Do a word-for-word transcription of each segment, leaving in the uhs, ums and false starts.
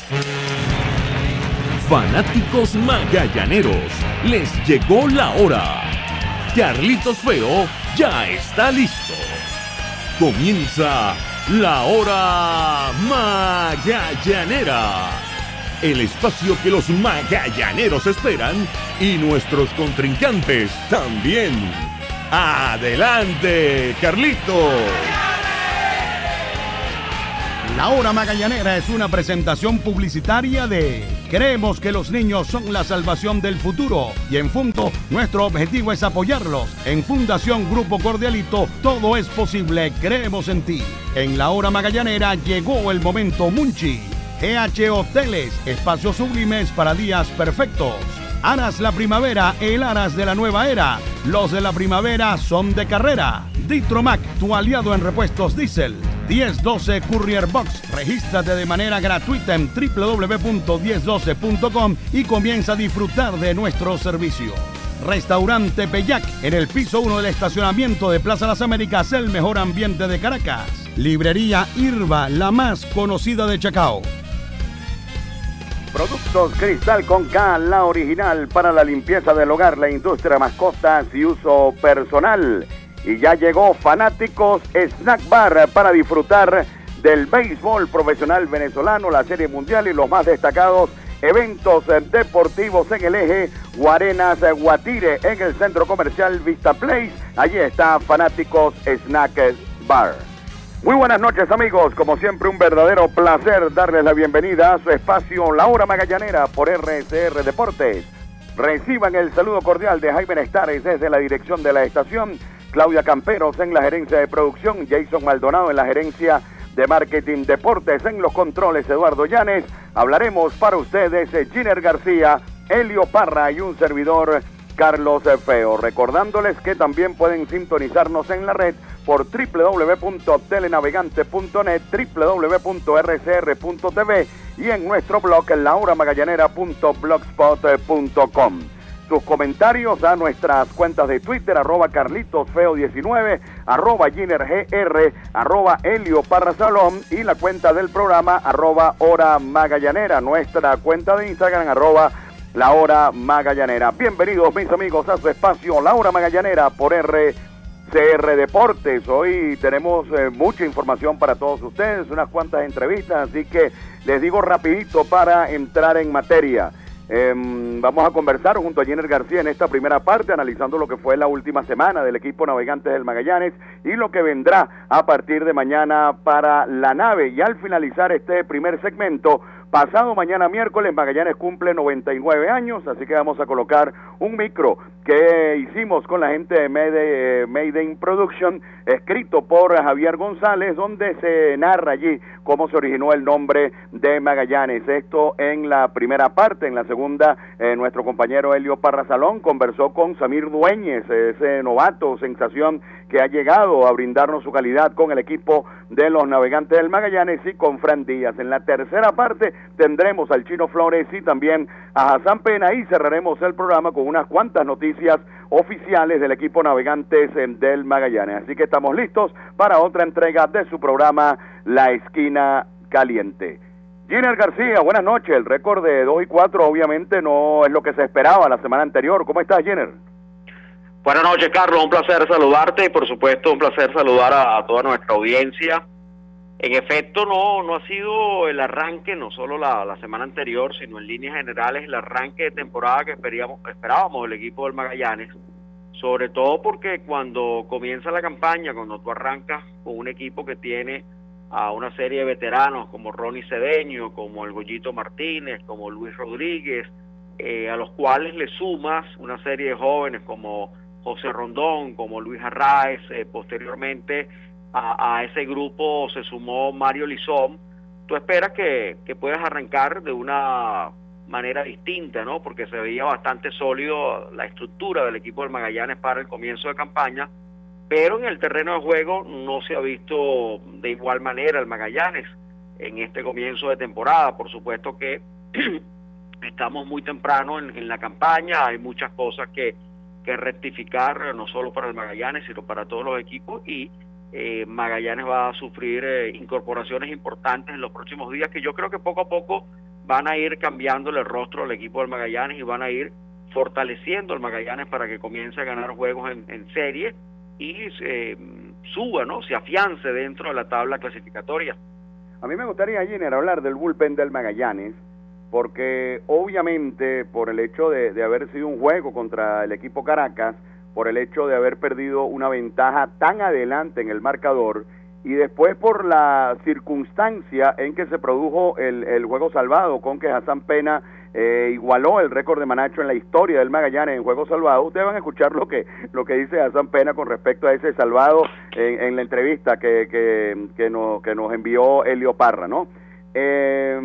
Fanáticos magallaneros, les llegó la hora. Carlitos Feo ya está listo. Comienza la hora magallanera. El espacio que los magallaneros esperan y nuestros contrincantes también. ¡Adelante, Carlitos! La Hora Magallanera es una presentación publicitaria de Creemos que los niños son la salvación del futuro y en Fundo nuestro objetivo es apoyarlos. En Fundación Grupo Cordialito todo es posible, creemos en ti. En La Hora Magallanera llegó el momento Munchi. G H Hoteles, espacios sublimes para días perfectos. Aras la primavera, el Aras de la nueva era. Los de la primavera son de carrera. Ditromac, tu aliado en repuestos diésel. diez doce Courier Box. Regístrate de manera gratuita en doble u doble u doble u punto diez doce punto com y comienza a disfrutar de nuestro servicio. Restaurante Peyac, en el piso uno del estacionamiento de Plaza Las Américas, el mejor ambiente de Caracas. Librería Irba, la más conocida de Chacao. Productos Cristal con K, la original para la limpieza del hogar, la industria, mascotas y uso personal. Y ya llegó Fanáticos Snack Bar para disfrutar del béisbol profesional venezolano, la Serie Mundial y los más destacados eventos deportivos en el eje Guarenas Guatire, en el centro comercial Vista Place. Allí está Fanáticos Snack Bar. Muy buenas noches, amigos, como siempre un verdadero placer darles la bienvenida a su espacio La Hora Magallanera por R C R Deportes. Reciban el saludo cordial de Jaime Nestares desde la dirección de la estación, Claudia Camperos en la gerencia de producción, Jason Maldonado en la gerencia de marketing deportes, en los controles Eduardo Llanes. Hablaremos para ustedes Giner García, Elio Parra y un servidor Carlos Feo, recordándoles que también pueden sintonizarnos en la red por doble u doble u doble u punto telenavegante punto net, doble u doble u doble u punto r c r punto t v y en nuestro blog la hora magallanera punto blogspot punto com. Sus comentarios a nuestras cuentas de Twitter, arroba carlitosfeo diecinueve, arroba ginergr, arroba Elio Parra Salón y la cuenta del programa, arroba hora magallanera, nuestra cuenta de Instagram, arroba la hora magallanera. Bienvenidos mis amigos a su espacio La Hora Magallanera por R C R Deportes. Hoy tenemos eh, mucha información para todos ustedes, unas cuantas entrevistas, así que les digo rapidito para entrar en materia. Eh, vamos a conversar junto a Giner García en esta primera parte, analizando lo que fue la última semana del equipo Navegantes del Magallanes y lo que vendrá a partir de mañana para la nave. Y al finalizar este primer segmento, pasado mañana miércoles, Magallanes cumple noventa y nueve años, así que vamos a colocar un micro que hicimos con la gente de Made, Made in Production, escrito por Javier González, donde se narra allí cómo se originó el nombre de Magallanes. Esto en la primera parte. En la segunda, eh, nuestro compañero Elio Parra Salón conversó con Samir Dueñez, ese novato sensación que ha llegado a brindarnos su calidad con el equipo de los Navegantes del Magallanes, y con Fran Díaz. En la tercera parte tendremos al Chino Flores y también a Hassan Pena, y cerraremos el programa con unas cuantas noticias oficiales del equipo Navegantes del Magallanes. Así que estamos listos para otra entrega de su programa La Esquina Caliente. Giner García, buenas noches. El récord de dos y cuatro obviamente no es lo que se esperaba la semana anterior. ¿Cómo estás, Giner? Buenas noches, Carlos, un placer saludarte y por supuesto un placer saludar a, a toda nuestra audiencia. En efecto, no no ha sido el arranque, no solo la, la semana anterior, sino en líneas generales el arranque de temporada que esperábamos, esperábamos del equipo del Magallanes, sobre todo porque cuando comienza la campaña, cuando tú arrancas con un equipo que tiene a una serie de veteranos como Ronnie Cedeño, como el Goyito Martínez, como Luis Rodríguez, eh, a los cuales le sumas una serie de jóvenes como José Rondón, como Luis Arraez, eh, posteriormente a, a ese grupo se sumó Mario Lizón. Tú esperas que, que puedas arrancar de una manera distinta, ¿no? Porque se veía bastante sólido la estructura del equipo del Magallanes para el comienzo de campaña, pero en el terreno de juego no se ha visto de igual manera el Magallanes en este comienzo de temporada. Por supuesto que estamos muy temprano en, en la campaña, hay muchas cosas que, que rectificar, no solo para el Magallanes, sino para todos los equipos, y eh, Magallanes va a sufrir eh, incorporaciones importantes en los próximos días, que yo creo que poco a poco van a ir cambiándole el rostro al equipo del Magallanes y van a ir fortaleciendo al Magallanes para que comience a ganar juegos en, en serie y eh, suba, ¿no? Se afiance dentro de la tabla clasificatoria. A mí me gustaría, Giner, hablar del bullpen del Magallanes, porque obviamente por el hecho de, de haber sido un juego contra el equipo Caracas, por el hecho de haber perdido una ventaja tan adelante en el marcador, y después por la circunstancia en que se produjo el, el juego salvado, con que Hassan Pena eh, igualó el récord de Manacho en la historia del Magallanes en juego salvado. Ustedes van a escuchar lo que lo que dice Hassan Pena con respecto a ese salvado en, en la entrevista que, que, que, nos, que nos envió Elio Parra, ¿no? Eh,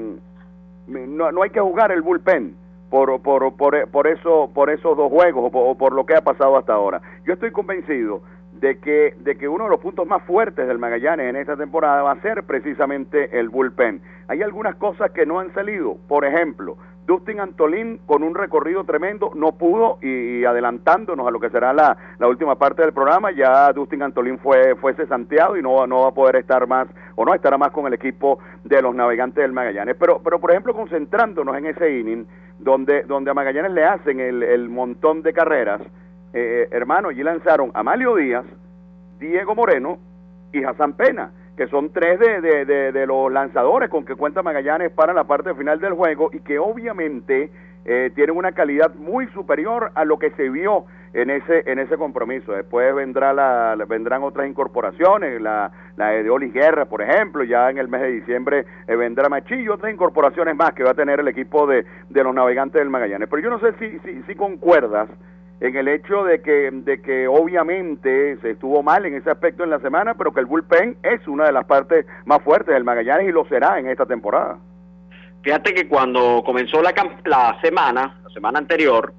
no, no hay que jugar el bullpen por, por, por, por, eso, por esos dos juegos o por, o por lo que ha pasado hasta ahora. Yo estoy convencido de que, de que uno de los puntos más fuertes del Magallanes en esta temporada va a ser precisamente el bullpen. Hay algunas cosas que no han salido. Por ejemplo, Dustin Antolín, con un recorrido tremendo, no pudo, y, y adelantándonos a lo que será la, la última parte del programa, ya Dustin Antolín fue, fue cesanteado y no, no va a poder estar más, o no estará más con el equipo de los Navegantes del Magallanes. Pero, pero por ejemplo, concentrándonos en ese inning, donde, donde a Magallanes le hacen el, el montón de carreras, Eh, hermano, allí lanzaron a Amalio Díaz, Diego Moreno y Hassan Pena, que son tres de, de, de, de los lanzadores con que cuenta Magallanes para la parte final del juego y que obviamente eh, tienen una calidad muy superior a lo que se vio en ese en ese compromiso. Después vendrá la, vendrán otras incorporaciones, la, la de Oli Guerra, por ejemplo, ya en el mes de diciembre eh, vendrá Machillo, otras incorporaciones más que va a tener el equipo de, de los Navegantes del Magallanes. Pero yo no sé si, si, si concuerdas en el hecho de que, de que obviamente se estuvo mal en ese aspecto en la semana, pero que el bullpen es una de las partes más fuertes del Magallanes y lo será en esta temporada. Fíjate que cuando comenzó la, la semana, la semana anterior,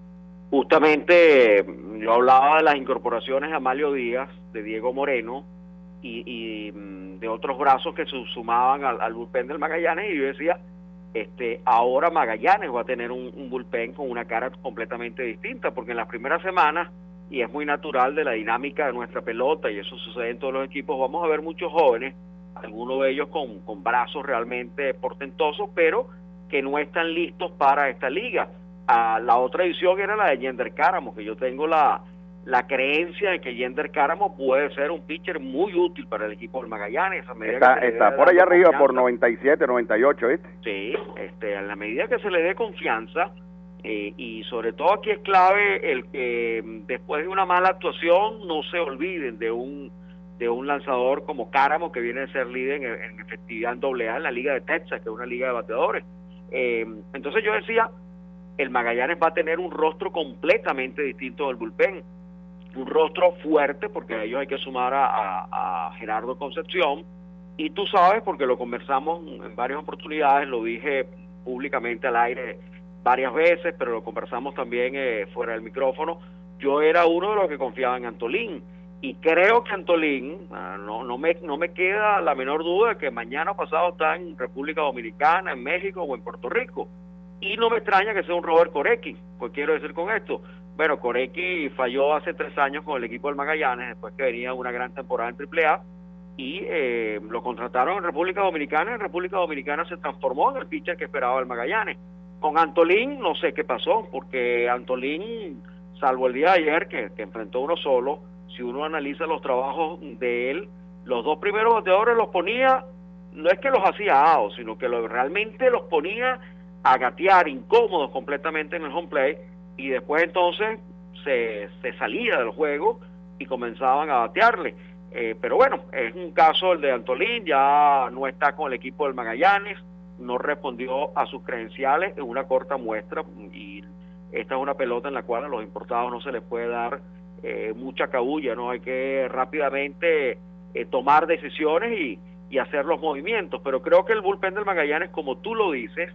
justamente yo hablaba de las incorporaciones de Amalio Díaz, de Diego Moreno y, y de otros brazos que se sumaban al, al bullpen del Magallanes, y yo decía, Este, ahora Magallanes va a tener un, un bullpen con una cara completamente distinta, porque en las primeras semanas, y es muy natural de la dinámica de nuestra pelota, y eso sucede en todos los equipos, vamos a ver muchos jóvenes, algunos de ellos con, con brazos realmente portentosos, pero que no están listos para esta liga. Ah, la otra edición era la de Yender Cáramo, que yo tengo la, la creencia de que Yender Cáramo puede ser un pitcher muy útil para el equipo del Magallanes. A medida está que está por allá arriba, por noventa y siete, noventa y ocho, ¿viste? Sí, este, a la medida que se le dé confianza, eh, y sobre todo aquí es clave el que después de una mala actuación no se olviden de un de un lanzador como Cáramo, que viene a ser líder en, en efectividad en doble A en la Liga de Texas, que es una liga de bateadores. Eh, entonces yo decía, el Magallanes va a tener un rostro completamente distinto del bullpen, un rostro fuerte, porque a ellos hay que sumar a, a, a Gerardo Concepción, y tú sabes, porque lo conversamos en varias oportunidades, lo dije públicamente al aire varias veces, pero lo conversamos también eh, fuera del micrófono, yo era uno de los que confiaba en Antolín, y creo que Antolín, no, no, me, no me queda la menor duda de que mañana o pasado está en República Dominicana, en México o en Puerto Rico, y no me extraña que sea un Robert Corecki. Pues quiero decir con esto, bueno, Corecki falló hace tres años con el equipo del Magallanes, después que venía una gran temporada en triple A, y eh, lo contrataron en República Dominicana. En República Dominicana se transformó en el pitcher que esperaba el Magallanes. Con Antolín no sé qué pasó, porque Antolín, salvo el día de ayer que, que enfrentó uno solo, si uno analiza los trabajos de él, los dos primeros bateadores los ponía, no es que los hacía out, sino que lo, realmente los ponía a gatear incómodos completamente en el home play, y después entonces se, se salía del juego y comenzaban a batearle. Eh, pero bueno, es un caso el de Antolín, ya no está con el equipo del Magallanes, no respondió a sus credenciales en una corta muestra, y esta es una pelota en la cual a los importados no se les puede dar eh, mucha cabulla, ¿no? Hay que rápidamente eh, tomar decisiones y, y hacer los movimientos, pero creo que el bullpen del Magallanes, como tú lo dices,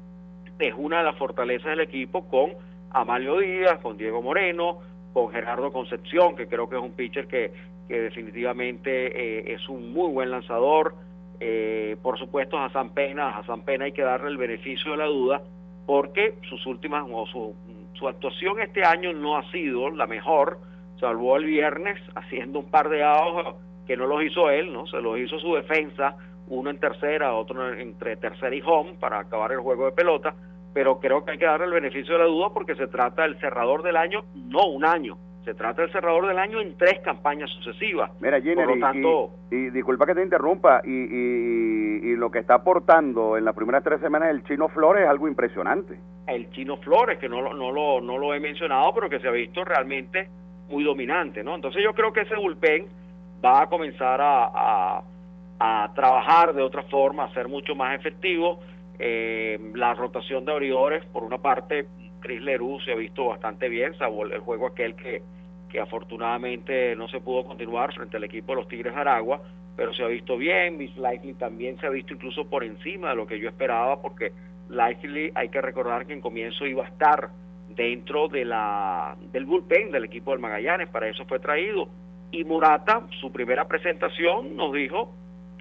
es una de las fortalezas del equipo, con Amalio Díaz, con Diego Moreno, con Gerardo Concepción, que creo que es un pitcher que, que definitivamente eh, es un muy buen lanzador. Eh, por supuesto, Hassan Pena, a Hassan Pena hay que darle el beneficio de la duda, porque sus últimas, o su, su actuación este año no ha sido la mejor, salvo el viernes haciendo un par de outs que no los hizo él, ¿no? Se los hizo su defensa, uno en tercera, otro entre tercera y home para acabar el juego de pelota, pero creo que hay que darle el beneficio de la duda porque se trata del cerrador del año, no un año, se trata del cerrador del año en tres campañas sucesivas. Mira, Giner, por lo y, tanto, y, y disculpa que te interrumpa, y, y, y lo que está aportando en las primeras tres semanas el Chino Flores es algo impresionante. El Chino Flores, que no, lo, no, lo, no lo he mencionado, pero que se ha visto realmente muy dominante, ¿no? Entonces yo creo que ese bullpen va a comenzar a, a, a trabajar de otra forma, a ser mucho más efectivo. Eh, la rotación de abridores, por una parte, Chris Leroux se ha visto bastante bien, salvo el juego aquel que, que afortunadamente no se pudo continuar frente al equipo de los Tigres de Aragua, pero se ha visto bien. Miss Likely también se ha visto incluso por encima de lo que yo esperaba, porque Likely, hay que recordar que en comienzo iba a estar dentro de la del bullpen del equipo del Magallanes, para eso fue traído. Y Murata, su primera presentación, nos dijo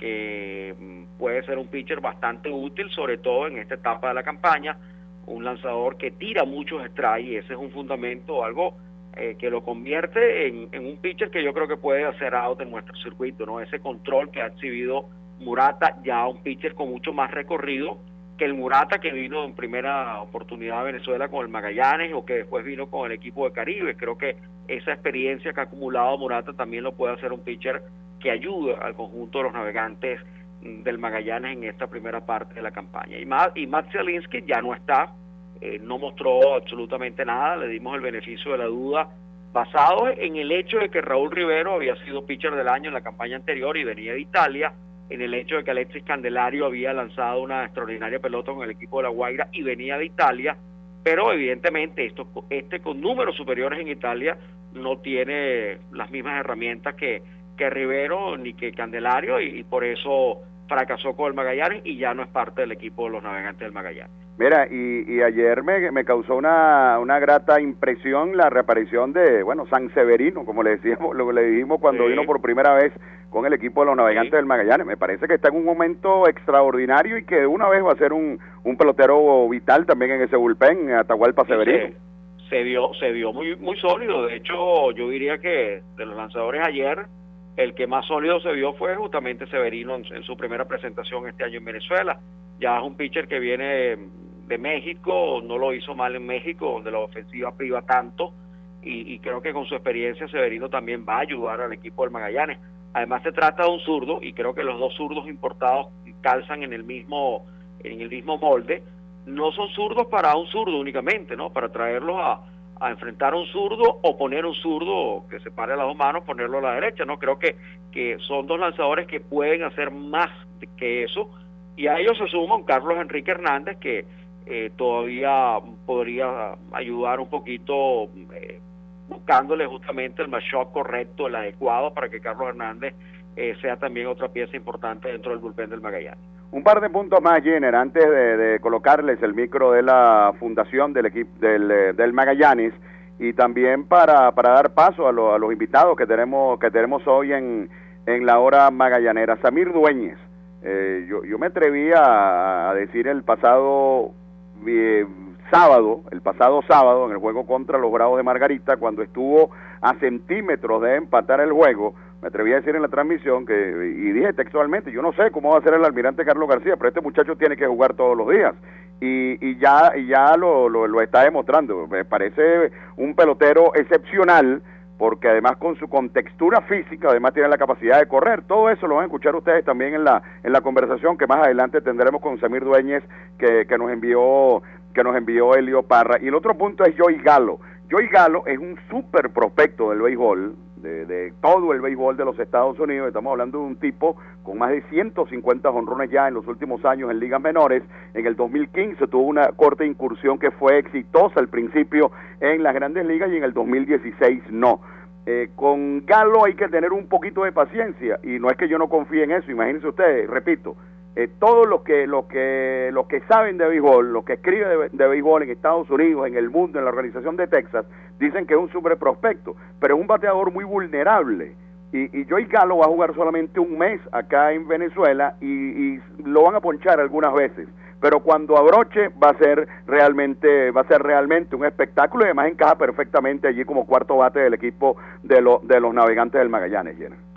que puede ser un pitcher bastante útil, sobre todo en esta etapa de la campaña, un lanzador que tira muchos strikes, y ese es un fundamento, algo eh, que lo convierte en, en un pitcher que yo creo que puede hacer out en nuestro circuito, ¿no? Ese control que ha exhibido Murata, ya un pitcher con mucho más recorrido que el Murata que vino en primera oportunidad a Venezuela con el Magallanes, o que después vino con el equipo de Caribe. Creo que esa experiencia que ha acumulado Murata también lo puede hacer un pitcher que ayude al conjunto de los Navegantes del Magallanes en esta primera parte de la campaña. Y, Ma y Matt Zielinski ya no está, eh, no mostró absolutamente nada, le dimos el beneficio de la duda, basado en el hecho de que Raúl Rivero había sido pitcher del año en la campaña anterior y venía de Italia, en el hecho de que Alexis Candelario había lanzado una extraordinaria pelota con el equipo de La Guaira y venía de Italia, pero evidentemente esto, este con números superiores en Italia no tiene las mismas herramientas que, que Rivero ni que Candelario, y, y por eso fracasó con el Magallanes y ya no es parte del equipo de los Navegantes del Magallanes. Mira, y, y ayer me, me causó una, una grata impresión la reaparición de, bueno, San Severino, como le decíamos, lo que le dijimos cuando sí. vino por primera vez con el equipo de los Navegantes sí. del Magallanes. Me parece que está en un momento extraordinario y que de una vez va a ser un, un pelotero vital también en ese bullpen, Atahualpa sí, Severino. Se, se vio, se vio muy, muy sólido. De hecho, yo diría que de los lanzadores ayer, el que más sólido se vio fue justamente Severino en, en su primera presentación este año en Venezuela. Ya es un pitcher que viene de México, no lo hizo mal en México, donde la ofensiva priva tanto, y, y creo que con su experiencia Severino también va a ayudar al equipo del Magallanes. Además se trata de un zurdo, y creo que los dos zurdos importados calzan en el mismo en el mismo molde. No son zurdos para un zurdo únicamente, ¿no? Para traerlos a, a enfrentar a un zurdo o poner un zurdo que se pare a las dos manos, ponerlo a la derecha, ¿no? Creo que, que son dos lanzadores que pueden hacer más que eso, y a ellos se suma un Carlos Enrique Hernández que eh, todavía podría ayudar un poquito eh, buscándole justamente el matchup correcto, el adecuado, para que Carlos Hernández eh, sea también otra pieza importante dentro del bullpen del Magallanes. Un par de puntos más, Jenner, antes de, de colocarles el micro de la fundación del equipo del, del Magallanes, y también para, para dar paso a, lo, a los invitados que tenemos que tenemos hoy en, en la hora magallanera. Samir Dueñez, eh, yo, yo me atreví a, a decir el pasado eh, sábado, el pasado sábado en el juego contra los Bravos de Margarita, cuando estuvo a centímetros de empatar el juego, me atreví a decir en la transmisión que, y dije textualmente, yo no sé cómo va a ser el almirante Carlos García, pero este muchacho tiene que jugar todos los días, y, y ya y ya lo, lo, lo está demostrando. Me parece un pelotero excepcional, porque además con su contextura física, además tiene la capacidad de correr. Todo eso lo van a escuchar ustedes también en la en la conversación que más adelante tendremos con Samir Dueñez, que, que nos envió que nos envió Elio Parra. Y el otro punto es Joey Gallo. Joey Gallo es un súper prospecto del béisbol, de, de todo el béisbol de los Estados Unidos. Estamos hablando de un tipo con más de ciento cincuenta jonrones ya en los últimos años en ligas menores. En el dos mil quince tuvo una corta incursión que fue exitosa al principio en las grandes ligas, y en el dos mil dieciséis no. Eh, con Gallo hay que tener un poquito de paciencia, y no es que yo no confíe en eso. Imagínense ustedes, repito, eh, todos los que los que los que saben de béisbol, los que escriben de, de béisbol en Estados Unidos, en el mundo, en la organización de Texas, dicen que es un super prospecto, pero es un bateador muy vulnerable. Y, y Joey Gallo va a jugar solamente un mes acá en Venezuela, y, y lo van a ponchar algunas veces, pero cuando abroche va a ser realmente va a ser realmente un espectáculo, y además encaja perfectamente allí como cuarto bate del equipo de, lo, de los Navegantes del Magallanes, Jenner.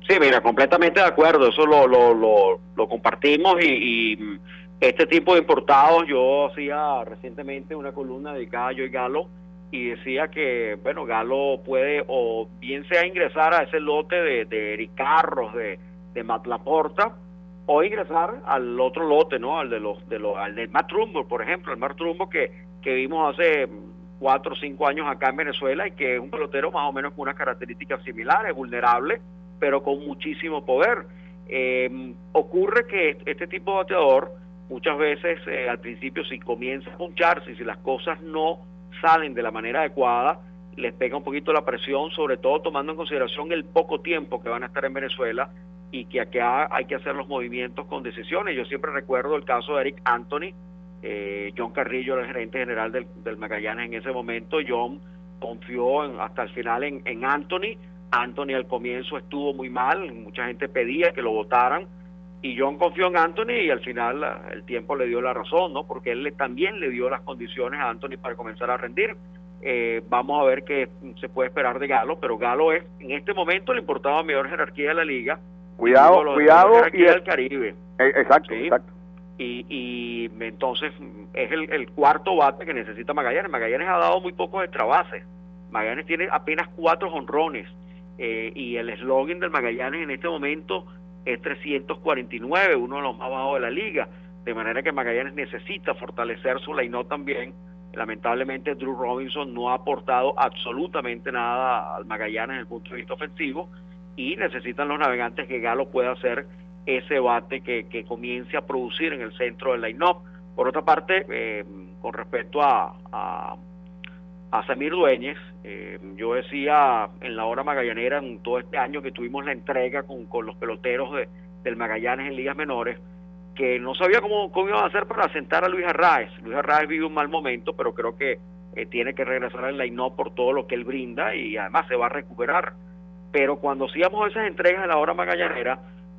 Sí, mira, completamente de acuerdo, eso lo, lo, lo, lo compartimos y, y este tipo de importados, yo hacía recientemente una columna dedicada a Joey Gallo y decía que, bueno, Gallo puede o bien sea ingresar a ese lote de, de Eric Carros, de, de Matt Laporta, o ingresar al otro lote, ¿no? Al de los, de los, al de Matt Trumbo, por ejemplo, el Matt Trumbo que, que vimos hace cuatro o cinco años acá en Venezuela y que es un pelotero más o menos con unas características similares, vulnerable, pero con muchísimo poder. Eh, ocurre que este tipo de bateador, muchas veces eh, al principio si comienza a puncharse y si las cosas no salen de la manera adecuada, les pega un poquito la presión, sobre todo tomando en consideración el poco tiempo que van a estar en Venezuela y que acá hay que hacer los movimientos con decisiones. Yo siempre recuerdo el caso de Eric Anthony, eh, John Carrillo era el gerente general del, del Magallanes en ese momento. John confió en, hasta el final en, en Anthony. Anthony al comienzo estuvo muy mal, mucha gente pedía que lo votaran y John confió en Anthony y al final el tiempo le dio la razón, ¿no? Porque él le, también le dio las condiciones a Anthony para comenzar a rendir. Eh, vamos a ver qué se puede esperar de Gallo, pero Gallo es en este momento el importado de mayor jerarquía de la liga. Cuidado, cuidado. Y el Caribe. Eh, exacto, ¿sí? exacto. Y, y entonces es el, el cuarto bate que necesita Magallanes. Magallanes ha dado muy pocos extrabases. Magallanes tiene apenas cuatro jonrones. Eh, y el eslogan del Magallanes en este momento es trescientos cuarenta y nueve, uno de los más bajos de la liga, de manera que Magallanes necesita fortalecer su line-up también. Lamentablemente Drew Robinson no ha aportado absolutamente nada al Magallanes desde el punto de vista ofensivo y necesitan los navegantes que Gallo pueda hacer ese bate que, que comience a producir en el centro del line-up. Por otra parte, eh, con respecto a, a a Samir Dueñez, eh, yo decía en la hora magallanera, en todo este año que tuvimos la entrega con, con los peloteros de, del Magallanes en ligas menores, que no sabía cómo, cómo iban a hacer para sentar a Luis Arraez. Luis Arraez vive un mal momento, pero creo que eh, tiene que regresar al line-up por todo lo que él brinda y además se va a recuperar. Pero cuando hacíamos esas entregas en la hora magallanera,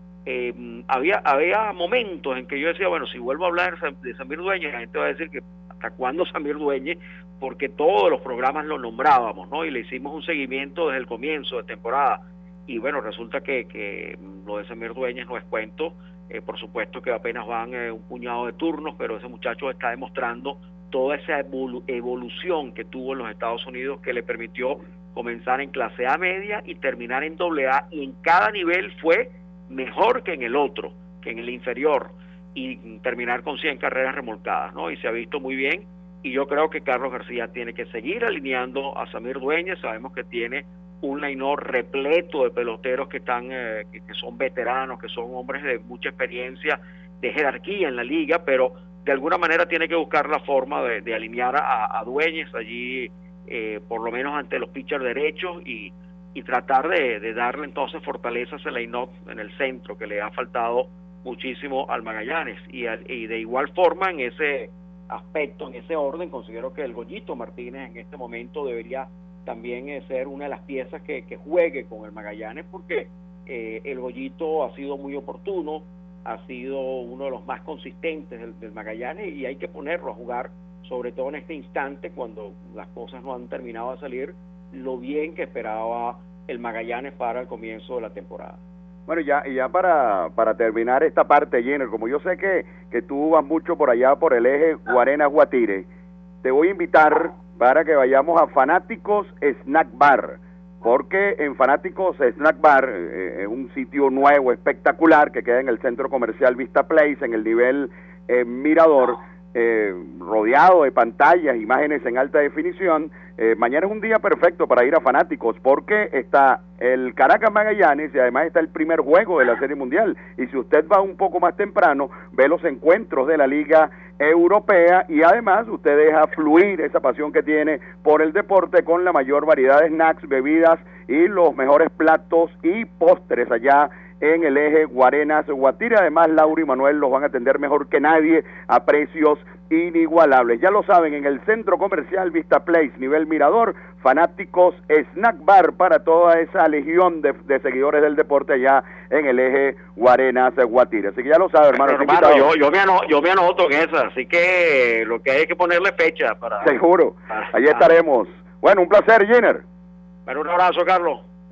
eh, había había momentos en que yo decía, bueno, si vuelvo a hablar de Samir Dueñez, la gente va a decir que hasta cuándo Samir Dueñez, porque todos los programas lo nombrábamos, ¿no? Y le hicimos un seguimiento desde el comienzo de temporada. Y bueno, resulta que, que lo de Samir Dueñez no es cuento. Eh, por supuesto que apenas van eh, un puñado de turnos, pero ese muchacho está demostrando toda esa evolu evolución que tuvo en los Estados Unidos que le permitió comenzar en clase A media y terminar en doble A, y en cada nivel fue mejor que en el otro, que en el inferior, y terminar con cien carreras remolcadas, ¿no? Y se ha visto muy bien. Y yo creo que Carlos García tiene que seguir alineando a Samir Dueñez. Sabemos que tiene un line-up repleto de peloteros que están eh, que, que son veteranos, que son hombres de mucha experiencia, de jerarquía en la liga, pero de alguna manera tiene que buscar la forma de, de alinear a, a Dueñez allí, eh, por lo menos ante los pitchers derechos, y, y tratar de, de darle entonces fortaleza a ese line-up en el centro, que le ha faltado muchísimo al Magallanes. Y, al, y de igual forma, en ese aspecto, en ese orden, considero que el Goyito Martínez en este momento debería también eh, ser una de las piezas que, que juegue con el Magallanes, porque eh, el Goyito ha sido muy oportuno, ha sido uno de los más consistentes del, del Magallanes, y hay que ponerlo a jugar, sobre todo en este instante cuando las cosas no han terminado de salir lo bien que esperaba el Magallanes para el comienzo de la temporada. Bueno, ya ya para, para terminar esta parte, Jenner, como yo sé que, que tú vas mucho por allá por el eje Guarenas-Guatire, te voy a invitar para que vayamos a Fanáticos Snack Bar, porque en Fanáticos Snack Bar es eh, un sitio nuevo, espectacular, que queda en el centro comercial Vista Place, en el nivel eh, Mirador, eh, rodeado de pantallas, imágenes en alta definición. Eh, mañana es un día perfecto para ir a Fanáticos, porque está el Caracas Magallanes y además está el primer juego de la Serie Mundial. Y si usted va un poco más temprano, ve los encuentros de la Liga Europea, y además usted deja fluir esa pasión que tiene por el deporte con la mayor variedad de snacks, bebidas y los mejores platos y postres allá en el eje Guarenas-Guatire. Además, Laura y Manuel los van a atender mejor que nadie a precios inigualables. Ya lo saben, en el centro comercial Vista Place, nivel Mirador, Fanáticos Snack Bar, para toda esa legión de, de seguidores del deporte allá en el eje Guarenas-Guatire. Así que ya lo saben, hermano. Pero, hermano, yo, yo, me anoto, yo me anoto en esa, así que lo que hay es que ponerle fecha para... Seguro, para, allí estaremos. Bueno, un placer, Jenner. Bueno, un abrazo, Carlos.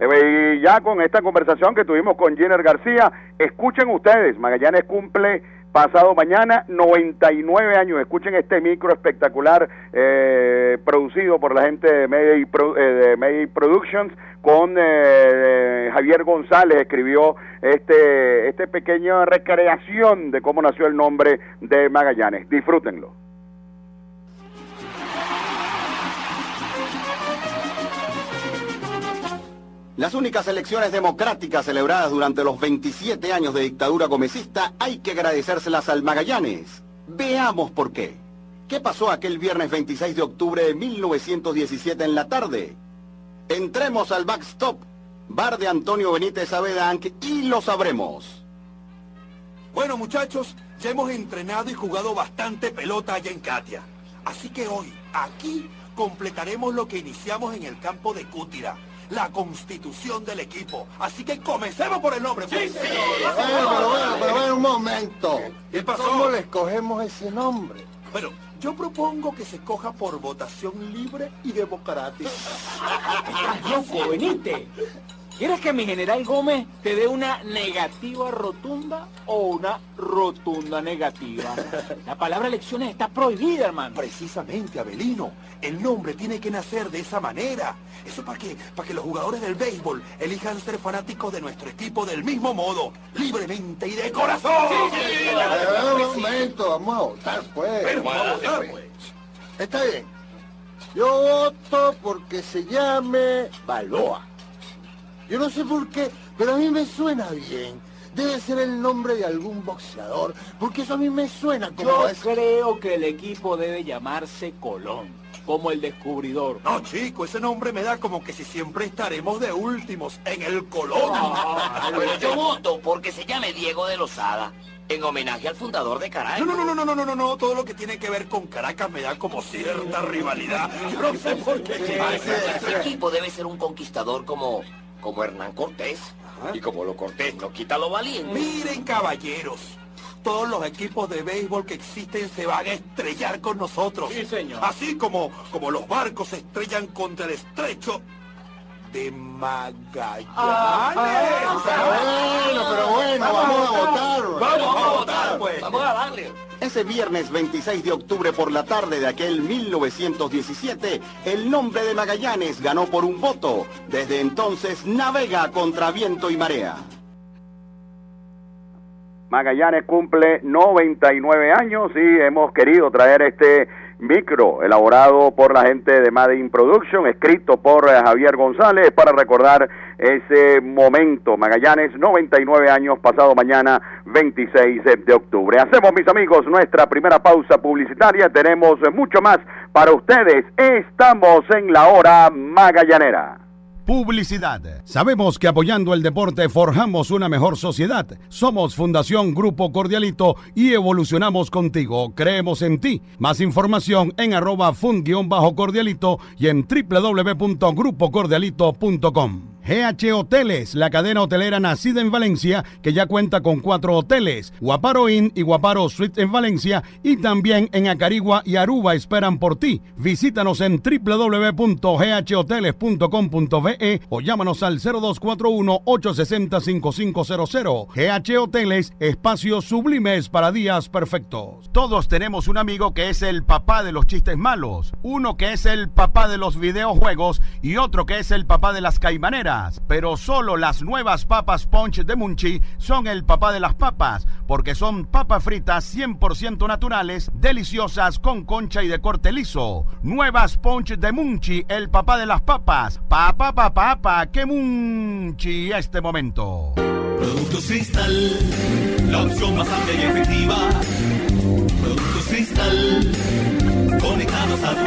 Eh, y ya con esta conversación que tuvimos con Jenner García, escuchen ustedes, Magallanes cumple pasado mañana noventa y nueve años. Escuchen este micro espectacular eh, producido por la gente de Mayday, Pro, eh, de Mayday Productions con eh, Javier González. Escribió este, este pequeña recreación de cómo nació el nombre de Magallanes. Disfrútenlo. Las únicas elecciones democráticas celebradas durante los veintisiete años de dictadura gomecista hay que agradecérselas al Magallanes. Veamos por qué. ¿Qué pasó aquel viernes veintiséis de octubre de mil novecientos diecisiete en la tarde? Entremos al backstop, bar de Antonio Benítez Abedanc, y lo sabremos. Bueno, muchachos, ya hemos entrenado y jugado bastante pelota allá en Catia. Así que hoy, aquí, completaremos lo que iniciamos en el campo de Cútira. La constitución del equipo. Así que comencemos por el nombre. Sí, sí. Bueno, pero bueno, pero bueno, un momento. ¿Qué pasó? ¿Cómo le escogemos ese nombre? Bueno, yo propongo que se coja por votación libre y democrática. Estás loco, Benítez. ¿Quieres que mi general Gómez te dé una negativa rotunda o una rotunda negativa? La palabra elecciones está prohibida, hermano. Precisamente, Abelino. El nombre tiene que nacer de esa manera. Eso para que, para que los jugadores del béisbol elijan ser fanáticos de nuestro equipo del mismo modo, libremente y de corazón. Sí, sí, sí, pero, un momento, vamos a votar, pues. Pero vamos a votar, pues. Está bien. Yo voto porque se llame Balboa. Yo no sé por qué, pero a mí me suena bien. Debe ser el nombre de algún boxeador, porque eso a mí me suena como... Yo es... creo que el equipo debe llamarse Colón, como el descubridor. No, chico, ese nombre me da como que si siempre estaremos de últimos en el Colón. Ah, pero yo voto porque se llame Diego de Lozada, en homenaje al fundador de Caracas. No, no, no, no, no, no, no, no, todo lo que tiene que ver con Caracas me da como cierta rivalidad. Yo no sé por qué. Ese equipo debe ser un conquistador como... como Hernán Cortés. Ajá. Y como lo Cortés no quita lo valiente. Miren, caballeros, todos los equipos de béisbol que existen se van a estrellar con nosotros. Sí, señor. Así como, como los barcos se estrellan contra el estrecho de Magallanes. Ah, ah, bueno, pero bueno, vamos a votar. Vamos, vamos a votar, pues. Vamos a darle. Ese viernes veintiséis de octubre por la tarde de aquel mil novecientos diecisiete, el nombre de Magallanes ganó por un voto. Desde entonces navega contra viento y marea. Magallanes cumple noventa y nueve años y hemos querido traer este micro elaborado por la gente de Mayday Production, escrito por eh, Javier González, para recordar ese momento. Magallanes, noventa y nueve años, pasado mañana veintiséis de octubre. Hacemos, mis amigos, nuestra primera pausa publicitaria. Tenemos mucho más para ustedes. Estamos en la hora magallanera. Publicidad. Sabemos que apoyando el deporte forjamos una mejor sociedad. Somos Fundación Grupo Cordialito y evolucionamos contigo. Creemos en ti. Más información en arroba fund-cordialito y en doble u doble u doble u punto grupo cordialito punto com. G H Hoteles, la cadena hotelera nacida en Valencia, que ya cuenta con cuatro hoteles, Guaparo Inn y Guaparo Suites en Valencia, y también en Acarigua y Aruba esperan por ti. Visítanos en doble u doble u doble u punto g h hoteles punto com punto b e o llámanos al cero dos cuatro uno, ocho seis cero, cinco cinco cero cero. G H Hoteles, espacios sublimes para días perfectos. Todos tenemos un amigo que es el papá de los chistes malos, uno que es el papá de los videojuegos y otro que es el papá de las caimaneras. Pero solo las nuevas papas Punch de Munchi son el papá de las papas, porque son papas fritas cien por ciento naturales, deliciosas, con concha y de corte liso. Nuevas Punch de Munchi, el papá de las papas. Papá, papá, papá, que Munchi este momento. Productos Cristal, la opción más amplia y efectiva. Productos Cristal, conectados a tu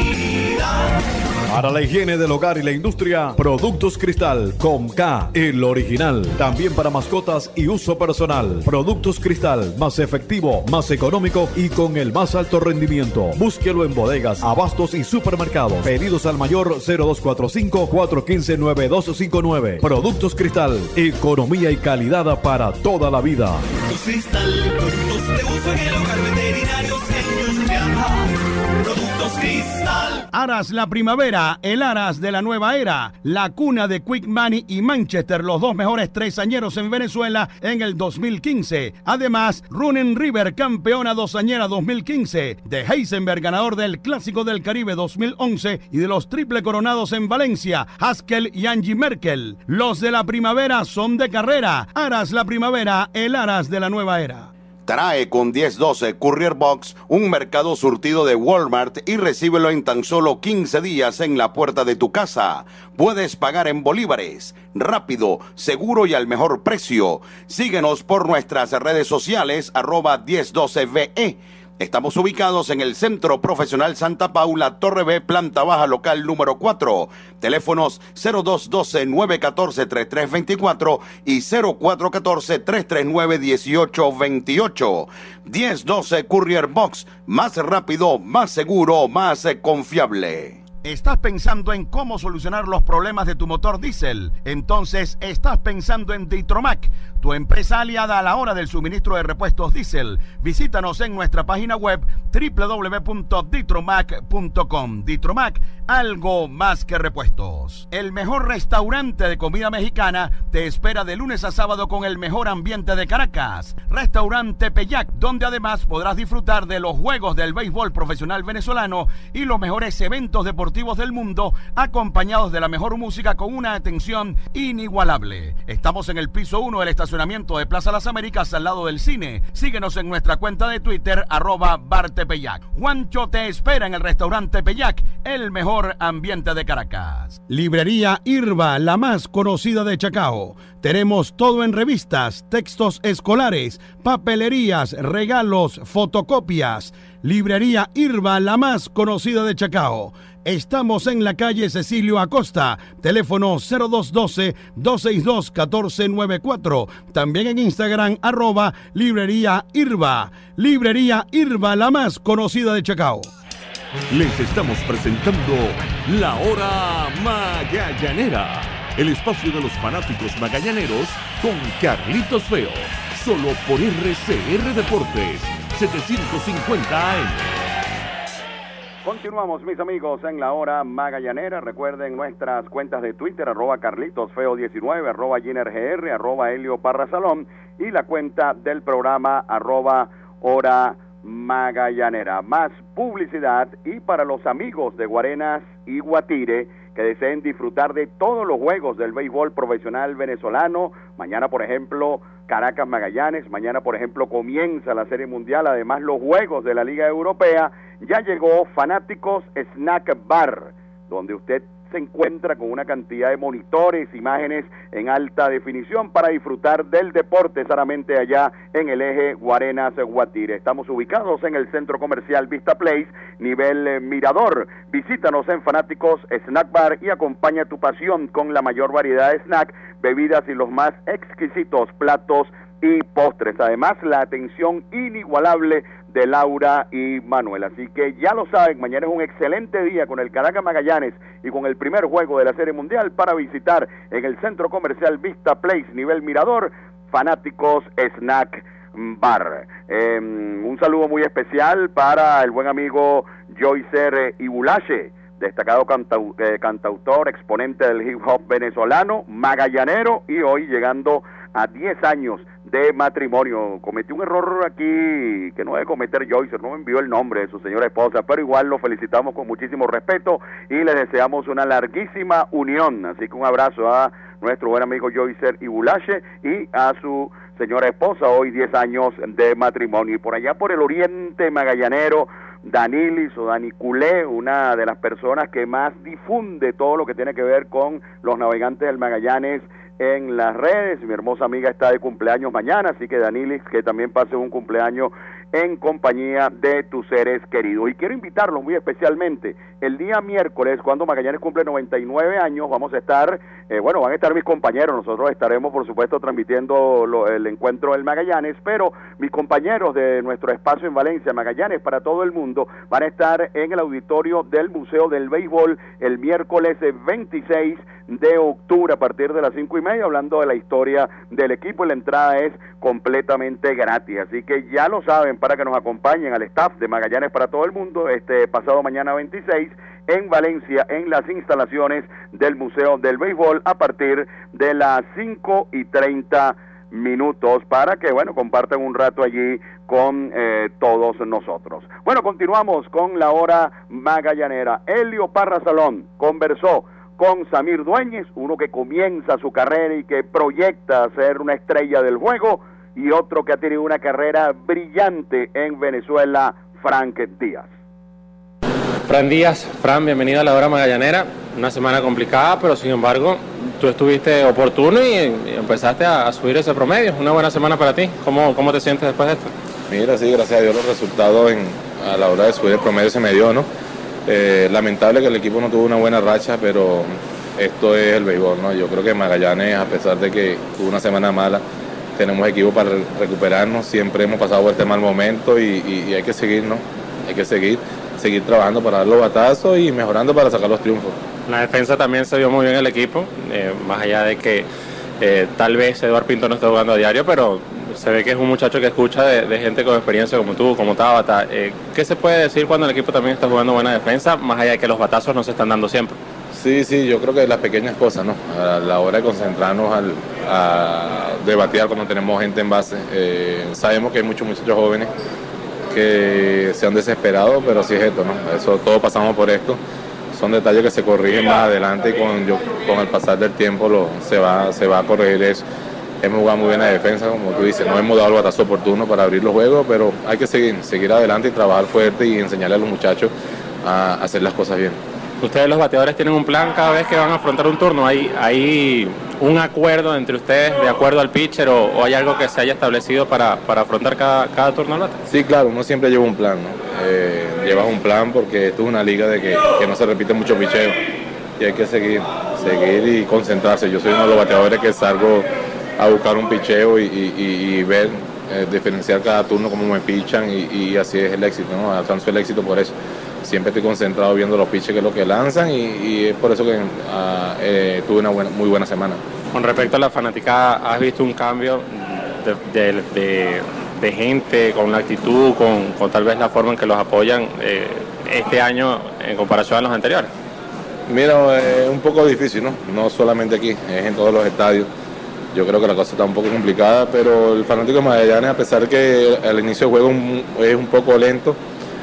vida. Para la higiene del hogar y la industria, Productos Cristal con K, el original. También para mascotas y uso personal. Productos Cristal, más efectivo, más económico y con el más alto rendimiento. Búsquelo en bodegas, abastos y supermercados. Pedidos al mayor cero dos cuatro cinco, cuatro uno cinco, nueve dos cinco nueve. Productos Cristal, economía y calidad para toda la vida. Productos Cristal, productos de uso en el hogar, veterinarios, en industria. Productos Cristal. Aras La Primavera, el Aras de la nueva era, la cuna de Quick Money y Manchester, los dos mejores tresañeros en Venezuela en el dos mil quince. Además, Running River, campeona dosañera dos mil quince, de Heisenberg, ganador del Clásico del Caribe dos mil once y de los triple coronados en Valencia, Haskell y Angie Merkel. Los de la primavera son de carrera. Aras La Primavera, el Aras de la nueva era. Trae con diez doce Courier Box un mercado surtido de Walmart y recíbelo en tan solo quince días en la puerta de tu casa. Puedes pagar en bolívares, rápido, seguro y al mejor precio. Síguenos por nuestras redes sociales, arroba diez doce V E. Estamos ubicados en el Centro Profesional Santa Paula, Torre B, planta baja, local número cuatro. Teléfonos cero dos uno dos, nueve uno cuatro, tres tres dos cuatro y cero cuatro uno cuatro, tres tres nueve, uno ocho dos ocho. diez doce Courier Box, más rápido, más seguro, más confiable. ¿Estás pensando en cómo solucionar los problemas de tu motor diésel? Entonces, estás pensando en Ditromac, tu empresa aliada a la hora del suministro de repuestos diésel. Visítanos en nuestra página web doble u doble u doble u punto ditromac punto com. Ditromac, algo más que repuestos. El mejor restaurante de comida mexicana te espera de lunes a sábado con el mejor ambiente de Caracas. Restaurante Peyac, donde además podrás disfrutar de los juegos del béisbol profesional venezolano y los mejores eventos deportivos del mundo, acompañados de la mejor música con una atención inigualable. Estamos en el piso uno del estacionamiento de Plaza Las Américas, al lado del cine. Síguenos en nuestra cuenta de Twitter, arroba Bartepeyac. Juancho te espera en el restaurante Peyac, el mejor ambiente de Caracas. Librería Irba, la más conocida de Chacao. Tenemos todo en revistas, textos escolares, papelerías, regalos, fotocopias. Librería Irba, la más conocida de Chacao. Estamos en la calle Cecilio Acosta, teléfono cero dos uno dos, dos seis dos, uno cuatro nueve cuatro. También en Instagram, arroba Librería Irba. Librería Irba, la más conocida de Chacao. Les estamos presentando La Hora Magallanera, el espacio de los fanáticos magallaneros con Carlitos Feo, solo por R C R Deportes, setecientos cincuenta A M. Continuamos, mis amigos, en la hora magallanera. Recuerden nuestras cuentas de Twitter, arroba carlitosfeo diecinueve, arroba ginergr, arroba helio parrasalón, y la cuenta del programa, arroba hora magallanera. Más publicidad, y para los amigos de Guarenas y Guatire que deseen disfrutar de todos los juegos del béisbol profesional venezolano, mañana, por ejemplo, Caracas Magallanes, mañana, por ejemplo, comienza la Serie Mundial, además los juegos de la Liga Europea. Ya llegó Fanáticos Snack Bar, donde usted se encuentra con una cantidad de monitores, imágenes en alta definición para disfrutar del deporte sanamente allá en el eje Guarenas-Guatire. Estamos ubicados en el Centro Comercial Vista Place, nivel eh, Mirador. Visítanos en Fanáticos Snack Bar y acompaña tu pasión con la mayor variedad de snack, bebidas y los más exquisitos platos y postres. Además, la atención inigualable de Laura y Manuel. Así que ya lo saben, mañana es un excelente día con el Caracas Magallanes y con el primer juego de la Serie Mundial para visitar en el Centro Comercial Vista Place, nivel Mirador, Fanáticos Snack Bar. Eh, un saludo muy especial para el buen amigo Joycer Ibulache, destacado cantau eh, cantautor, exponente del hip hop venezolano, magallanero, y hoy llegando a diez años de matrimonio. Cometí un error aquí que no debe cometer Joyce, no me envió el nombre de su señora esposa, pero igual lo felicitamos con muchísimo respeto y le deseamos una larguísima unión. Así que un abrazo a nuestro buen amigo Joycer Ibulache y a su señora esposa, hoy diez años de matrimonio. Y por allá por el oriente magallanero, Danilis o Dani Culé, una de las personas que más difunde todo lo que tiene que ver con los navegantes del Magallanes en las redes. Mi hermosa amiga está de cumpleaños mañana, así que Danilis, que también pase un cumpleaños en compañía de tus seres queridos. Y quiero invitarlos muy especialmente el día miércoles, cuando Magallanes cumple noventa y nueve años, vamos a estar, eh, bueno, van a estar mis compañeros, nosotros estaremos por supuesto transmitiendo lo, el encuentro del Magallanes, pero mis compañeros de nuestro espacio en Valencia, Magallanes para todo el mundo, van a estar en el auditorio del Museo del Béisbol el miércoles veintiséis de octubre a partir de las cinco y media, hablando de la historia del equipo, y la entrada es completamente gratis, así que ya lo saben, para que nos acompañen al staff de Magallanes para todo el mundo este pasado mañana veintiséis en Valencia, en las instalaciones del Museo del Béisbol, a partir de las cinco y treinta minutos, para que, bueno, compartan un rato allí con eh, todos nosotros. Bueno, continuamos con la hora magallanera. Helio Parra Salón conversó con Samir Dueñez, uno que comienza su carrera y que proyecta ser una estrella del juego, y otro que ha tenido una carrera brillante en Venezuela, Frank Díaz. Fran Díaz, Fran, bienvenido a la hora magallanera. Una semana complicada, pero sin embargo, tú estuviste oportuno y, y empezaste a, a subir ese promedio. Una buena semana para ti. ¿Cómo, cómo te sientes después de esto? Mira, sí, gracias a Dios los resultados en, a la hora de subir el promedio se me dio, ¿no? Eh, lamentable que el equipo no tuvo una buena racha, pero esto es el béisbol, ¿no? Yo creo que Magallanes, a pesar de que tuvo una semana mala, tenemos equipo para recuperarnos. Siempre hemos pasado por este mal momento y, y, y hay que seguir, ¿no? Hay que seguir. seguir trabajando para dar los batazos y mejorando para sacar los triunfos. La defensa también se vio muy bien el equipo, eh, más allá de que eh, tal vez Eduardo Pinto no esté jugando a diario, pero se ve que es un muchacho que escucha de, de gente con experiencia como tú, como Tabata. Eh, ¿Qué se puede decir cuando el equipo también está jugando buena defensa, más allá de que los batazos no se están dando siempre? Sí, sí, yo creo que las pequeñas cosas, ¿no? A la hora de concentrarnos al, a debatir cuando tenemos gente en base. Eh, sabemos que hay muchos muchachos jóvenes que se han desesperado, pero sí es esto, ¿no? Eso, todos pasamos por esto. Son detalles que se corrigen más adelante y con, yo, con el pasar del tiempo lo, se, va, se va a corregir eso. Hemos jugado muy bien la defensa, como tú dices, no hemos dado el batazo oportuno para abrir los juegos, pero hay que seguir, seguir adelante y trabajar fuerte y enseñarle a los muchachos a hacer las cosas bien. Ustedes los bateadores tienen un plan cada vez que van a afrontar un turno. ¿Hay, hay un acuerdo entre ustedes de acuerdo al pitcher o, o hay algo que se haya establecido para, para afrontar cada, cada turno al bate? Sí, claro, uno siempre lleva un plan, ¿no? Eh, llevas un plan porque esto es una liga de que, que no se repite mucho picheo y hay que seguir, seguir y concentrarse. Yo soy uno de los bateadores que salgo a buscar un picheo y, y, y ver, eh, diferenciar cada turno cómo me pichan y, y así es el éxito, ¿no? Alcanzo el éxito por eso. Siempre estoy concentrado viendo los pitches que es lo que lanzan y, y es por eso que uh, eh, tuve una buena, muy buena semana. Con respecto a la fanaticada, ¿has visto un cambio de, de, de, de gente con la actitud, con, con tal vez la forma en que los apoyan eh, este año en comparación a los anteriores? Mira, es un poco difícil, ¿no? No solamente aquí, es en todos los estadios. Yo creo que la cosa está un poco complicada, pero el fanático de Magallanes, a pesar que al inicio del juego es un poco lento,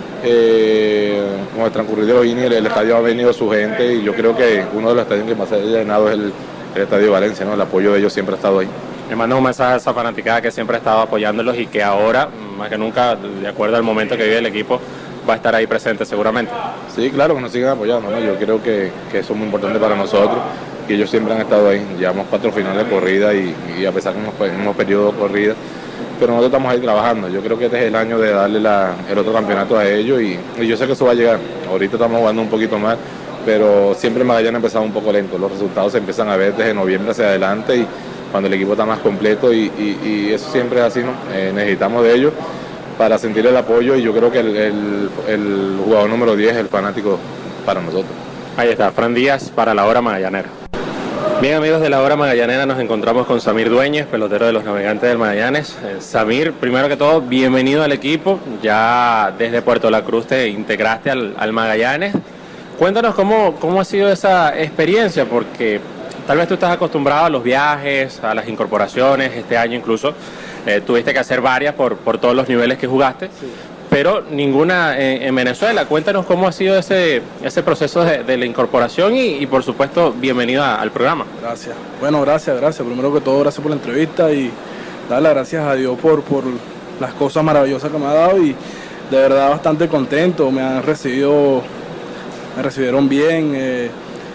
Eh, con el transcurrir de los innings el estadio ha venido su gente y yo creo que uno de los estadios que más se ha llenado es el, el estadio de Valencia, ¿no? El apoyo de ellos siempre ha estado ahí. Le mando un mensaje a esa fanaticada que siempre ha estado apoyándolos y que ahora, más que nunca, de acuerdo al momento que vive el equipo, va a estar ahí presente seguramente. Sí, claro, que nos sigan apoyando, ¿no? Yo creo que, que eso es muy importante para nosotros y ellos siempre han estado ahí. Llevamos cuatro finales de corrida y, y a pesar que hemos, hemos perdido corrida, pero nosotros estamos ahí trabajando. Yo creo que este es el año de darle la, el otro campeonato a ellos y, y yo sé que eso va a llegar. Ahorita estamos jugando un poquito más, pero siempre Magallanes ha empezado un poco lento. Los resultados se empiezan a ver desde noviembre hacia adelante y cuando el equipo está más completo y, y, y eso siempre es así, ¿no? Eh, necesitamos de ellos para sentir el apoyo y yo creo que el, el, el jugador número diez es el fanático para nosotros. Ahí está, Fran Díaz para la hora magallanera. Bien, amigos de la hora magallanera, nos encontramos con Samir Dueñez, pelotero de los Navegantes del Magallanes. Eh, Samir, primero que todo, bienvenido al equipo. Ya desde Puerto La Cruz te integraste al, al Magallanes. Cuéntanos cómo, cómo ha sido esa experiencia, porque tal vez tú estás acostumbrado a los viajes, a las incorporaciones. Este año incluso eh, tuviste que hacer varias por, por todos los niveles que jugaste. Sí. Pero ninguna en, en Venezuela. Cuéntanos cómo ha sido ese, ese proceso de, de la incorporación y, y por supuesto, bienvenido a, al programa. Gracias. Bueno, gracias, gracias. Primero que todo, gracias por la entrevista y darle las gracias a Dios por, por las cosas maravillosas que me ha dado y de verdad bastante contento. Me han recibido, me recibieron bien, eh,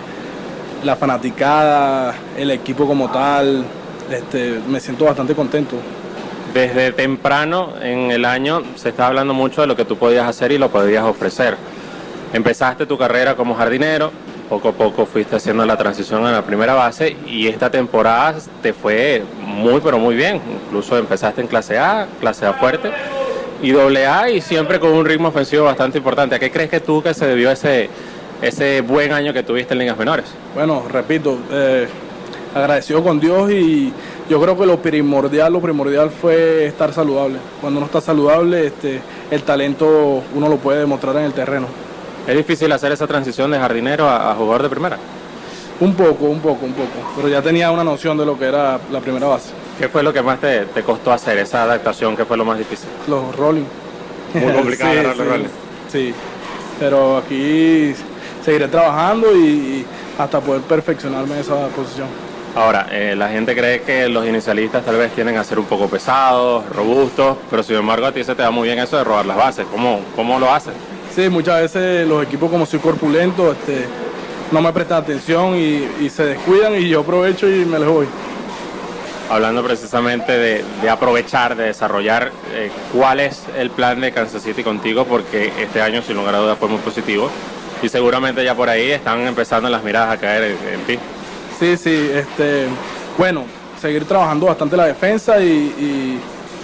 la fanaticada, el equipo como tal, este, me siento bastante contento. Desde temprano en el año se estaba hablando mucho de lo que tú podías hacer y lo podías ofrecer. Empezaste tu carrera como jardinero, poco a poco fuiste haciendo la transición a la primera base y esta temporada te fue muy pero muy bien. Incluso empezaste en clase A, clase A fuerte y doble A y siempre con un ritmo ofensivo bastante importante. ¿A qué crees que tú que se debió ese, ese buen año que tuviste en ligas menores? Bueno, repito, eh, agradecido con Dios y yo creo que lo primordial, lo primordial fue estar saludable. Cuando uno está saludable, este, el talento uno lo puede demostrar en el terreno. ¿Es difícil hacer esa transición de jardinero a, a jugador de primera? Un poco, un poco, un poco. Pero ya tenía una noción de lo que era la primera base. ¿Qué fue lo que más te, te costó hacer, esa adaptación? ¿Qué fue lo más difícil? Los rolling. Muy complicado sí, agarrar los sí, rolling. Sí, pero aquí seguiré trabajando y, y hasta poder perfeccionarme en esa posición. Ahora, eh, la gente cree que los inicialistas tal vez tienden a ser un poco pesados, robustos, pero sin embargo a ti se te da muy bien eso de robar las bases. ¿Cómo, cómo lo haces? Sí, muchas veces los equipos, como soy corpulento, este, no me prestan atención y, y se descuidan y yo aprovecho y me les voy. Hablando precisamente de, de aprovechar, de desarrollar, eh, ¿cuál es el plan de Kansas City contigo? Porque este año, sin lugar a dudas, fue muy positivo y seguramente ya por ahí están empezando las miradas a caer en, en ti. Sí, sí, este, bueno, seguir trabajando bastante la defensa y, y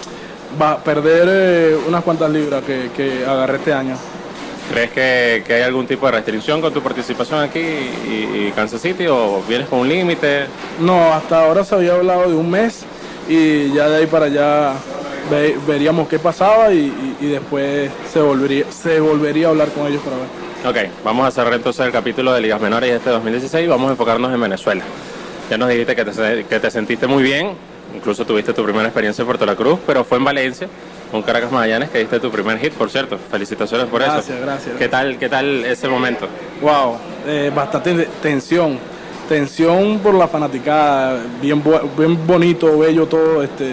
va a perder eh, unas cuantas libras que, que agarré este año. ¿Crees que, que hay algún tipo de restricción con tu participación aquí y, y Kansas City o vienes con un límite? No, hasta ahora se había hablado de un mes y ya de ahí para allá ve, veríamos qué pasaba y, y, y después se volvería, se volvería a hablar con ellos para ver. Ok, vamos a cerrar entonces el capítulo de Ligas Menores de este dos mil dieciséis y vamos a enfocarnos en Venezuela. Ya nos dijiste que te, que te sentiste muy bien, incluso tuviste tu primera experiencia en Puerto La Cruz, pero fue en Valencia, con Caracas Magallanes, que diste tu primer hit, por cierto. Felicitaciones por gracias, eso. Gracias, gracias. ¿Qué tal, qué tal ese momento? Wow, eh, bastante tensión. Tensión por la fanaticada, bien, bien bonito, bello todo, este,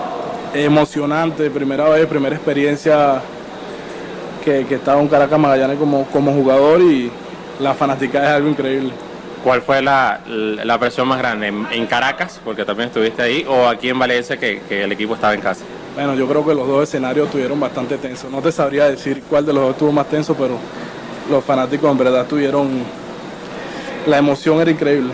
emocionante, primera vez, primera experiencia que, que estaba en Caracas Magallanes como, como jugador y la fanaticada es algo increíble. ¿Cuál fue la, la presión más grande? ¿En, en Caracas, porque también estuviste ahí, o aquí en Valencia, que, que el equipo estaba en casa? Bueno, yo creo que los dos escenarios estuvieron bastante tensos. No te sabría decir cuál de los dos estuvo más tenso, pero los fanáticos en verdad tuvieron... La emoción era increíble.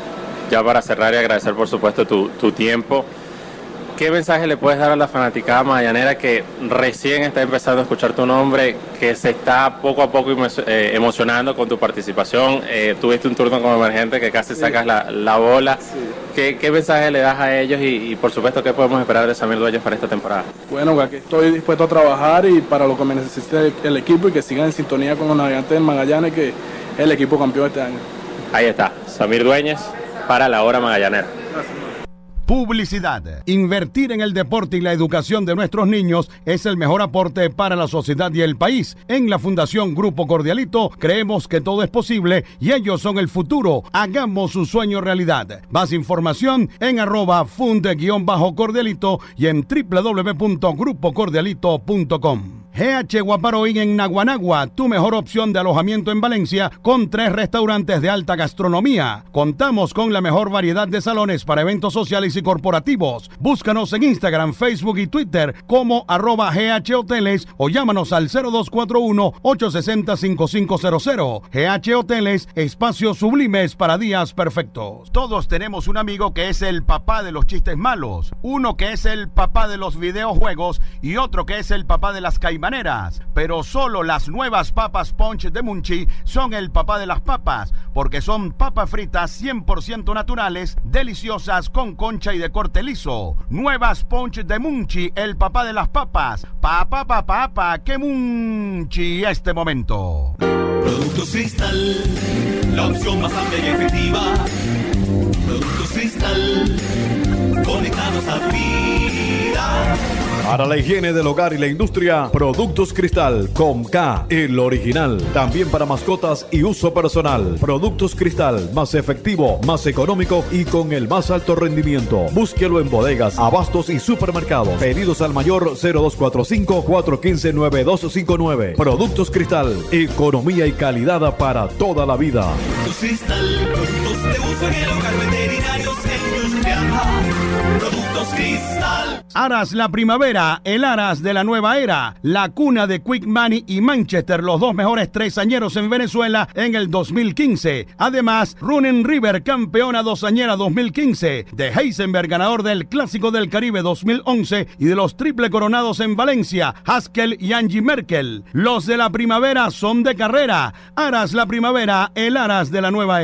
Ya para cerrar y agradecer por supuesto tu, tu tiempo, ¿qué mensaje le puedes dar a la fanaticada magallanera que recién está empezando a escuchar tu nombre, que se está poco a poco eh, emocionando con tu participación? Eh, tuviste un turno como emergente que casi sacas sí. la, la bola. Sí. ¿Qué, ¿Qué mensaje le das a ellos y, y por supuesto qué podemos esperar de Samir Dueñas para esta temporada? Bueno, que aquí estoy dispuesto a trabajar y para lo que me necesite el, el equipo y que sigan en sintonía con los navegantes del Magallanes, que es el equipo campeón este año. Ahí está, Samir Dueñas para La Hora Magallanera. Gracias. Publicidad. Invertir en el deporte y la educación de nuestros niños es el mejor aporte para la sociedad y el país. En la Fundación Grupo Cordialito creemos que todo es posible y ellos son el futuro. Hagamos su sueño realidad. Más información en arroba funde-cordialito y en doble u doble u doble u punto grupo cordialito punto com. G H Guaparoín en Naguanagua, tu mejor opción de alojamiento en Valencia, con tres restaurantes de alta gastronomía. Contamos con la mejor variedad de salones para eventos sociales y corporativos. Búscanos en Instagram, Facebook y Twitter como arroba G H Hoteles o llámanos al cero dos cuatro uno, ocho seis cero, cinco cinco cero cero. G H Hoteles, espacios sublimes para días perfectos. Todos tenemos un amigo que es el papá de los chistes malos, uno que es el papá de los videojuegos y otro que es el papá de las caimanas. Pero solo las nuevas papas Punch de Munchi son el papá de las papas, porque son papas fritas cien por ciento naturales, deliciosas, con concha y de corte liso. Nuevas Punch de Munchi, el papá de las papas. Papá, papá, papá, que Munchi este momento. Productos Cristal, la opción más amplia y efectiva. Productos Cristal, conectados a tu vida. Para la higiene del hogar y la industria, Productos Cristal con K, el original. También para mascotas y uso personal. Productos Cristal, más efectivo, más económico y con el más alto rendimiento. Búsquelo en bodegas, abastos y supermercados. Pedidos al mayor cero dos cuatro cinco, cuatro uno cinco, nueve dos cinco nueve. Productos Cristal, economía y calidad para toda la vida. Productos Cristal, productos de uso en el hogar, veterinarios e industrial. Productos Cristal. Aras la primavera, el Aras de la nueva era, la cuna de Quick Money y Manchester, los dos mejores tresañeros en Venezuela en el dos mil quince. Además, Running River, campeona dosañera dos mil quince, de Heisenberg, ganador del Clásico del Caribe dos mil once y de los triple coronados en Valencia, Haskell y Angie Merkel. Los de la primavera son de carrera. Aras la primavera, el Aras de la nueva era.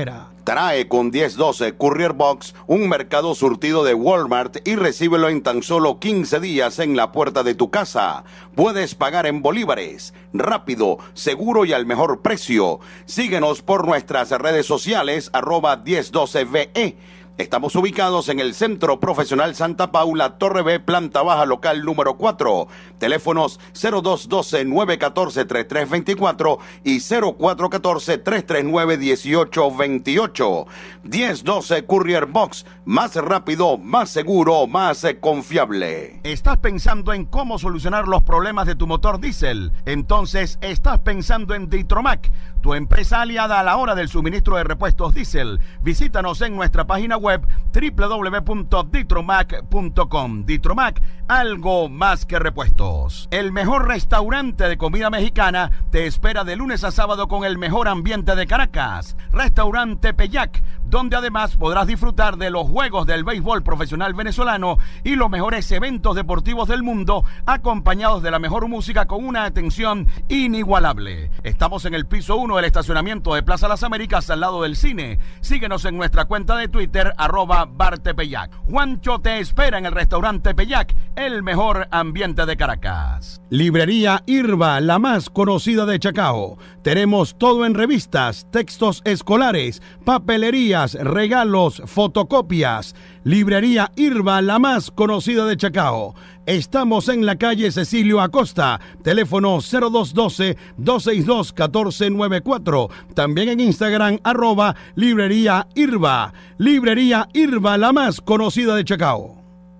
Trae con diez doce Courier Box un mercado surtido de Walmart y recíbelo en tan solo quince días en la puerta de tu casa. Puedes pagar en bolívares, rápido, seguro y al mejor precio. Síguenos por nuestras redes sociales, arroba diez doce V E. Estamos ubicados en el Centro Profesional Santa Paula, Torre B, planta baja, local número cuatro. Teléfonos cero dos uno dos, nueve uno cuatro, tres tres dos cuatro y cero cuatro uno cuatro, tres tres nueve, uno ocho dos ocho. diez doce Courier Box, más rápido, más seguro, más confiable. ¿Estás pensando en cómo solucionar los problemas de tu motor diésel? Entonces, estás pensando en Ditromac, tu empresa aliada a la hora del suministro de repuestos diésel. Visítanos en nuestra página web doble u doble u doble u punto ditromac punto com. Ditromac, algo más que repuestos. El mejor restaurante de comida mexicana te espera de lunes a sábado con el mejor ambiente de Caracas. Restaurante Peyac, donde además podrás disfrutar de los juegos del béisbol profesional venezolano y los mejores eventos deportivos del mundo, acompañados de la mejor música con una atención inigualable. Estamos en el piso uno del estacionamiento de Plaza Las Américas, al lado del cine. Síguenos en nuestra cuenta de Twitter, arroba Bartepeyac. Juancho te espera en el restaurante Peyac, el mejor ambiente de Caracas. Librería Irba, la más conocida de Chacao. Tenemos todo en revistas, textos escolares, papelerías, regalos, fotocopias. Librería Irba, la más conocida de Chacao. Estamos en la calle Cecilio Acosta, teléfono cero dos uno dos, dos seis dos, uno cuatro nueve cuatro. También en Instagram, arroba Librería Irba. Librería Irba, la más conocida de Chacao.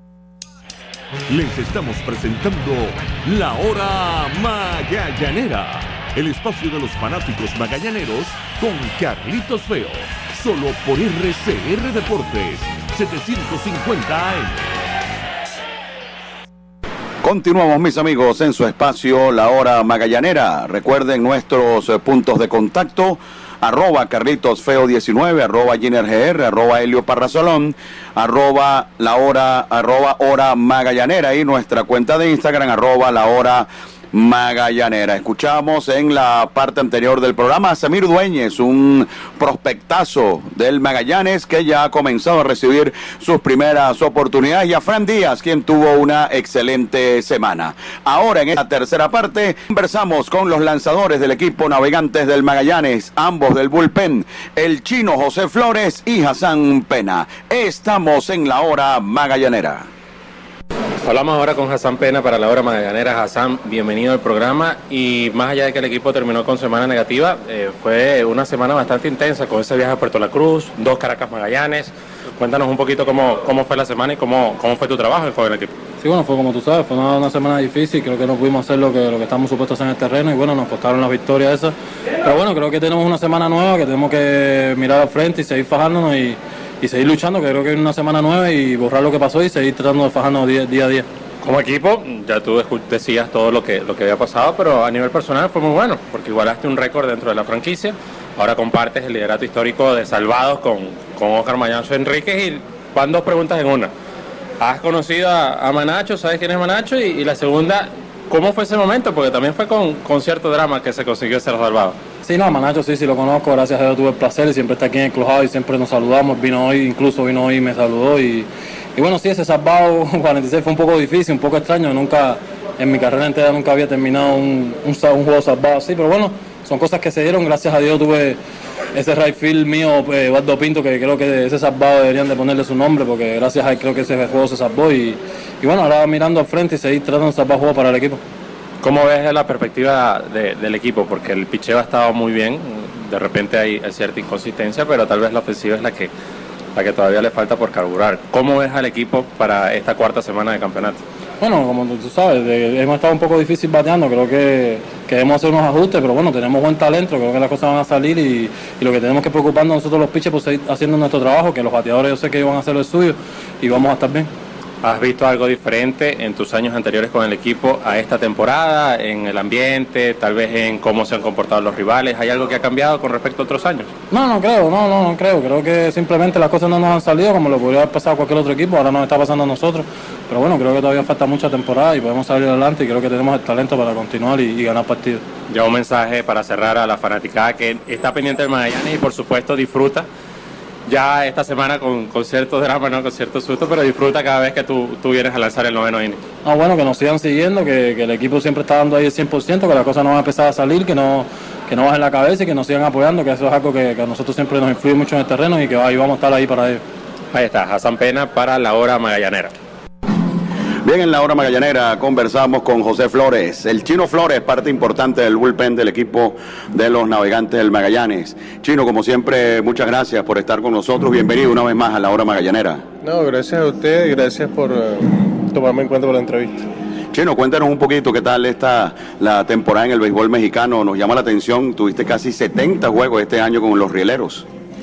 Les estamos presentando La Hora Magallanera, el espacio de los fanáticos magallaneros con Carlitos Feo, solo por R C R Deportes setecientos cincuenta A M. Continuamos, mis amigos, en su espacio La Hora Magallanera. Recuerden nuestros eh, puntos de contacto: arroba Carlitos Feo diecinueve, arroba Giner G R, arroba Helio Parrazolón, arroba la hora, arroba Hora Magallanera, y nuestra cuenta de Instagram, arroba La Hora Magallanera. Escuchamos en la parte anterior del programa a Samir Dueñez, un prospectazo del Magallanes que ya ha comenzado a recibir sus primeras oportunidades, y a Fran Díaz, quien tuvo una excelente semana. Ahora, en esta tercera parte, conversamos con los lanzadores del equipo Navegantes del Magallanes, ambos del bullpen, el chino José Flores y Hassan Pena. Estamos en La Hora Magallanera. Hablamos ahora con Hassan Pena para La Hora Magallanera. Hassan, bienvenido al programa. Y más allá de que el equipo terminó con semana negativa, eh, fue una semana bastante intensa con ese viaje a Puerto La Cruz, dos Caracas Magallanes. Cuéntanos un poquito cómo, cómo fue la semana y cómo, cómo fue tu trabajo con el equipo. Sí, bueno, fue como tú sabes, fue una, una semana difícil. Creo que no pudimos hacer lo que, lo que estamos supuestos en el terreno, y bueno, nos costaron las victorias esas. Pero bueno, creo que tenemos una semana nueva, que tenemos que mirar al frente y seguir fajándonos y y seguir luchando, que creo que es una semana nueva, y borrar lo que pasó y seguir tratando de fajarnos día, día a día. Como equipo, ya tú decías todo lo que, lo que había pasado, pero a nivel personal fue muy bueno, porque igualaste un récord dentro de la franquicia. Ahora compartes el liderato histórico de salvados con, con Oscar Mañanzo Enríquez, y van dos preguntas en una. ¿Has conocido a, a Manacho? ¿Sabes quién es Manacho? Y, y la segunda, ¿cómo fue ese momento? Porque también fue con, con cierto drama que se consiguió ser salvado. Sí, no, Manacho sí, sí lo conozco, gracias a Dios tuve el placer, y siempre está aquí en el clubhouse y siempre nos saludamos. Vino hoy, incluso vino hoy y me saludó, y, y bueno, sí, ese salvado cuarenta y seis fue un poco difícil, un poco extraño. Nunca, en mi carrera entera nunca había terminado un, un, un juego salvado así, pero bueno, son cosas que se dieron. Gracias a Dios tuve ese right field mío, eh, Eduardo Pinto, que creo que ese salvado deberían de ponerle su nombre, porque gracias a él creo que ese juego se salvó, y, y bueno, ahora mirando al frente y seguir tratando de salvar juegos para el equipo. ¿Cómo ves la perspectiva de, del equipo? Porque el picheo ha estado muy bien, de repente hay, hay cierta inconsistencia, pero tal vez la ofensiva es la que, la que todavía le falta por carburar. ¿Cómo ves al equipo para esta cuarta semana de campeonato? Bueno, como tú sabes, de, hemos estado un poco difícil bateando, creo que, que debemos hacer unos ajustes, pero bueno, tenemos buen talento, creo que las cosas van a salir, y, y lo que tenemos que preocuparnos nosotros los pitchers, pues seguir haciendo nuestro trabajo, que los bateadores yo sé que iban a hacer lo suyo y vamos a estar bien. ¿Has visto algo diferente en tus años anteriores con el equipo a esta temporada, en el ambiente, tal vez en cómo se han comportado los rivales? ¿Hay algo que ha cambiado con respecto a otros años? No, no creo, no, no, no creo. Creo que simplemente las cosas no nos han salido como le podría haber pasado a cualquier otro equipo, ahora nos está pasando a nosotros. Pero bueno, creo que todavía falta mucha temporada y podemos salir adelante, y creo que tenemos el talento para continuar y, y ganar partidos. Ya un mensaje para cerrar a la fanaticada que está pendiente del Magallanes y por supuesto disfruta ya esta semana con, con cierto drama, ¿no? Con cierto susto, pero disfruta cada vez que tú, tú vienes a lanzar el noveno inning. Ah, bueno, que nos sigan siguiendo, que, que el equipo siempre está dando ahí el cien por ciento, que las cosas no van a empezar a salir, que no, que no bajen la cabeza y que nos sigan apoyando, que eso es algo que, que a nosotros siempre nos influye mucho en el terreno y que ahí vamos a estar ahí para ellos. Ahí está, Hassan Pena para La Hora Magallanera. Bien, en La Hora Magallanera conversamos con José Flores. El Chino Flores, parte importante del bullpen del equipo de los Navegantes del Magallanes. Chino, como siempre, muchas gracias por estar con nosotros. Bienvenido una vez más a La Hora Magallanera. No, gracias a usted y gracias por uh, tomarme en cuenta por la entrevista. Chino, cuéntanos un poquito qué tal está la temporada en el béisbol mexicano. Nos llama la atención, tuviste casi setenta juegos este año con los Rieleros.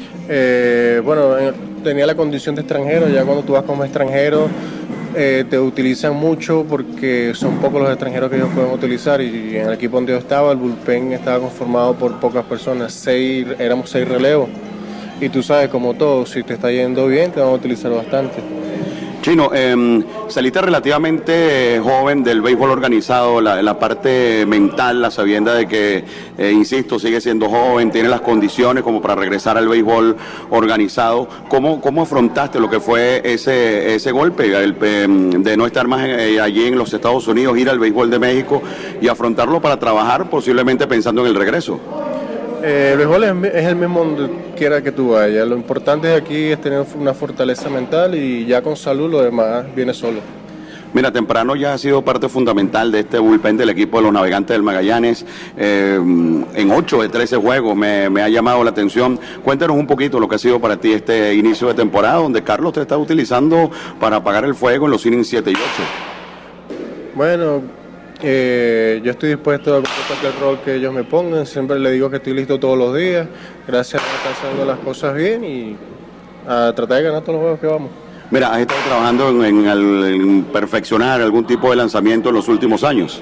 Eh, bueno, eh, tenía la condición de extranjero, ya cuando tú vas como extranjero eh, te utilizan mucho porque son pocos los extranjeros que ellos pueden utilizar y en el equipo donde yo estaba, el bullpen estaba conformado por pocas personas, seis, éramos seis relevos y tú sabes, como todo, si te está yendo bien te van a utilizar bastante. Chino, eh, saliste relativamente joven del béisbol organizado, la, la parte mental, la sabienda de que, eh, insisto, sigue siendo joven, tiene las condiciones como para regresar al béisbol organizado. ¿Cómo, cómo afrontaste lo que fue ese, ese golpe el, eh, de no estar más eh, allí en los Estados Unidos, ir al béisbol de México y afrontarlo para trabajar posiblemente pensando en el regreso? Eh, el béisbol es, es el mismo donde quiera que tú vayas. Lo importante de aquí es tener una fortaleza mental y ya con salud lo demás viene solo. Mira, temprano ya ha sido parte fundamental de este bullpen del equipo de los Navegantes del Magallanes. Eh, en ocho de trece juegos me, me ha llamado la atención. Cuéntanos un poquito lo que ha sido para ti este inicio de temporada, donde Carlos te está utilizando para apagar el fuego en los innings siete y ocho. Bueno, Eh, yo estoy dispuesto a cumplir cualquier rol que ellos me pongan, siempre le digo que estoy listo todos los días, gracias a estar haciendo las cosas bien y a tratar de ganar todos los juegos que vamos. Mira, ¿has estado trabajando en, en, el, en perfeccionar algún tipo de lanzamiento en los últimos años?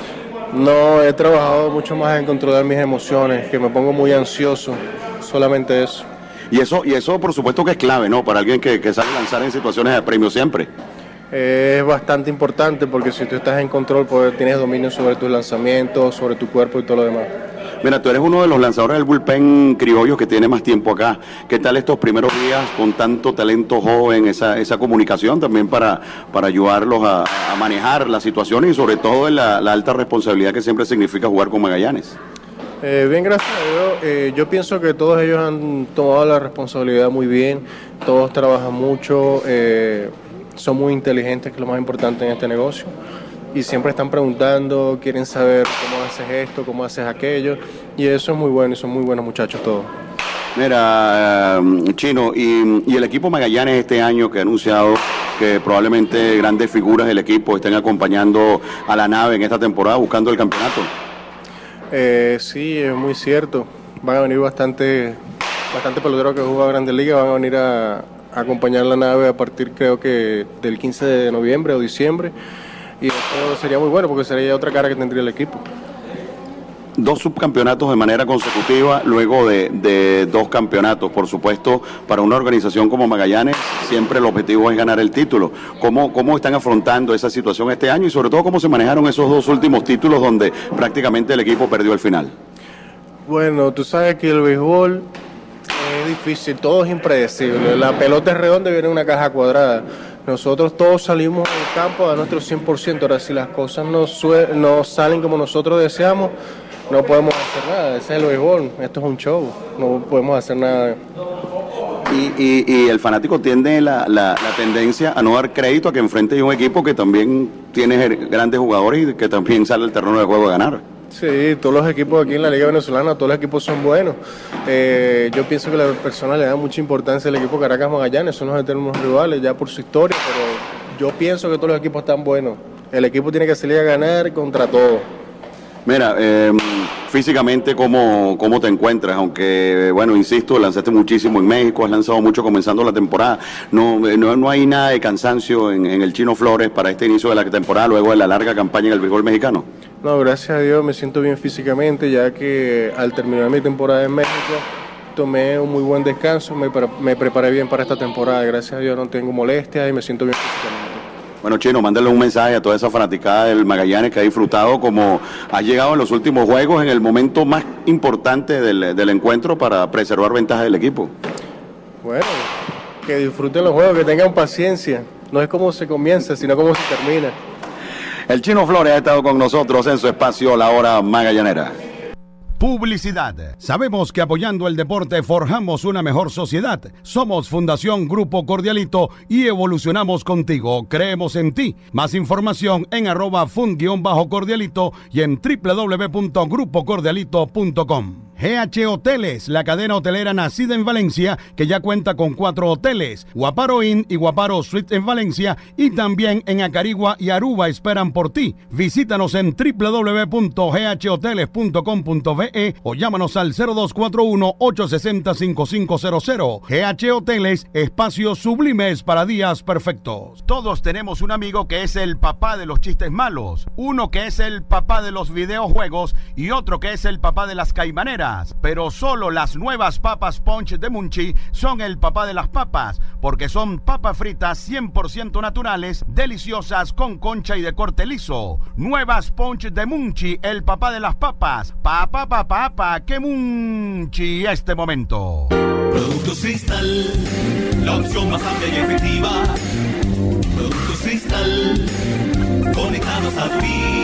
No, he trabajado mucho más en controlar mis emociones, que me pongo muy ansioso, solamente eso. Y eso, y eso por supuesto que es clave, ¿no? Para alguien que, que sabe lanzar en situaciones de premio siempre. Es bastante importante porque si tú estás en control, pues tienes dominio sobre tus lanzamientos, sobre tu cuerpo y todo lo demás. Mira, tú eres uno de los lanzadores del bullpen criollos que tiene más tiempo acá. ¿Qué tal estos primeros días con tanto talento joven, esa, esa comunicación también para, para ayudarlos a, a manejar las situaciones y sobre todo la, la alta responsabilidad que siempre significa jugar con Magallanes? Eh, bien, gracias a Dios. Eh, yo pienso que todos ellos han tomado la responsabilidad muy bien, todos trabajan mucho. Eh, Son muy inteligentes, que es lo más importante en este negocio, y siempre están preguntando, quieren saber cómo haces esto, cómo haces aquello, y eso es muy bueno, y son muy buenos muchachos todos. Mira, uh, Chino, y, y el equipo Magallanes este año que ha anunciado que probablemente grandes figuras del equipo estén acompañando a la nave en esta temporada buscando el campeonato. Eh, sí, es muy cierto, van a venir bastante, bastante peloteros que juegan a Grandes Ligas, van a venir a acompañar la nave a partir creo que del quince de noviembre o diciembre y eso sería muy bueno porque sería otra cara que tendría el equipo. Dos subcampeonatos de manera consecutiva luego de, de dos campeonatos. Por supuesto, para una organización como Magallanes siempre el objetivo es ganar el título. ¿Cómo, cómo están afrontando esa situación este año y sobre todo cómo se manejaron esos dos últimos títulos donde prácticamente el equipo perdió el final? Bueno, tú sabes que el béisbol es difícil, todo es impredecible. La pelota es redonda y viene en una caja cuadrada. Nosotros todos salimos al campo a nuestro cien por ciento. Ahora, si las cosas no, no salen como nosotros deseamos, no podemos hacer nada. Ese es el béisbol. Esto es un show. No podemos hacer nada. Y, y, y el fanático tiene la, la, la tendencia a no dar crédito a que enfrente a un equipo que también tiene grandes jugadores y que también sale al terreno de juego a ganar. Sí, todos los equipos aquí en la Liga Venezolana, todos los equipos son buenos. Eh, yo pienso que la persona le da mucha importancia al equipo Caracas Magallanes, son los eternos rivales ya por su historia, pero yo pienso que todos los equipos están buenos. El equipo tiene que salir a ganar contra todos. Mira, eh, físicamente, ¿cómo, ¿cómo te encuentras? Aunque, bueno, insisto, lanzaste muchísimo en México, has lanzado mucho comenzando la temporada. No, no, no hay nada de cansancio en, en el Chino Flores para este inicio de la temporada, luego de la larga campaña en el béisbol mexicano. No, gracias a Dios me siento bien físicamente, ya que al terminar mi temporada en México tomé un muy buen descanso, me, me preparé bien para esta temporada. Gracias a Dios no tengo molestias y me siento bien físicamente. Bueno, Chino, mándale un mensaje a toda esa fanaticada del Magallanes que ha disfrutado como ha llegado en los últimos juegos en el momento más importante del, del encuentro para preservar ventajas del equipo. Bueno, que disfruten los juegos, que tengan paciencia. No es como se comienza, sino como se termina. El Chino Flores ha estado con nosotros en su espacio La Hora Magallanera. Publicidad. Sabemos que apoyando el deporte forjamos una mejor sociedad. Somos Fundación Grupo Cordialito y evolucionamos contigo. Creemos en ti. Más información en arroba fund-cordialito y en doble u doble u doble u punto grupo cordialito punto com. G H Hoteles, la cadena hotelera nacida en Valencia, que ya cuenta con cuatro hoteles, Guaparo Inn y Guaparo Suite en Valencia, y también en Acarigua y Aruba esperan por ti. Visítanos en doble u doble u doble u punto g h hoteles punto com punto b e o llámanos al cero dos cuatro uno, ocho seis cero, cinco cinco cero cero. G H Hoteles, espacios sublimes para días perfectos. Todos tenemos un amigo que es el papá de los chistes malos, uno que es el papá de los videojuegos y otro que es el papá de las caimaneras. Pero solo las nuevas papas Punch de Munchi son el papá de las papas, porque son papas fritas cien por ciento naturales, deliciosas, con concha y de corte liso. Nuevas Punch de Munchi, el papá de las papas. Papá, papá, papá, que Munchi este momento. Productos Cristal, la opción más amplia y efectiva. Productos Cristal, conectados a tu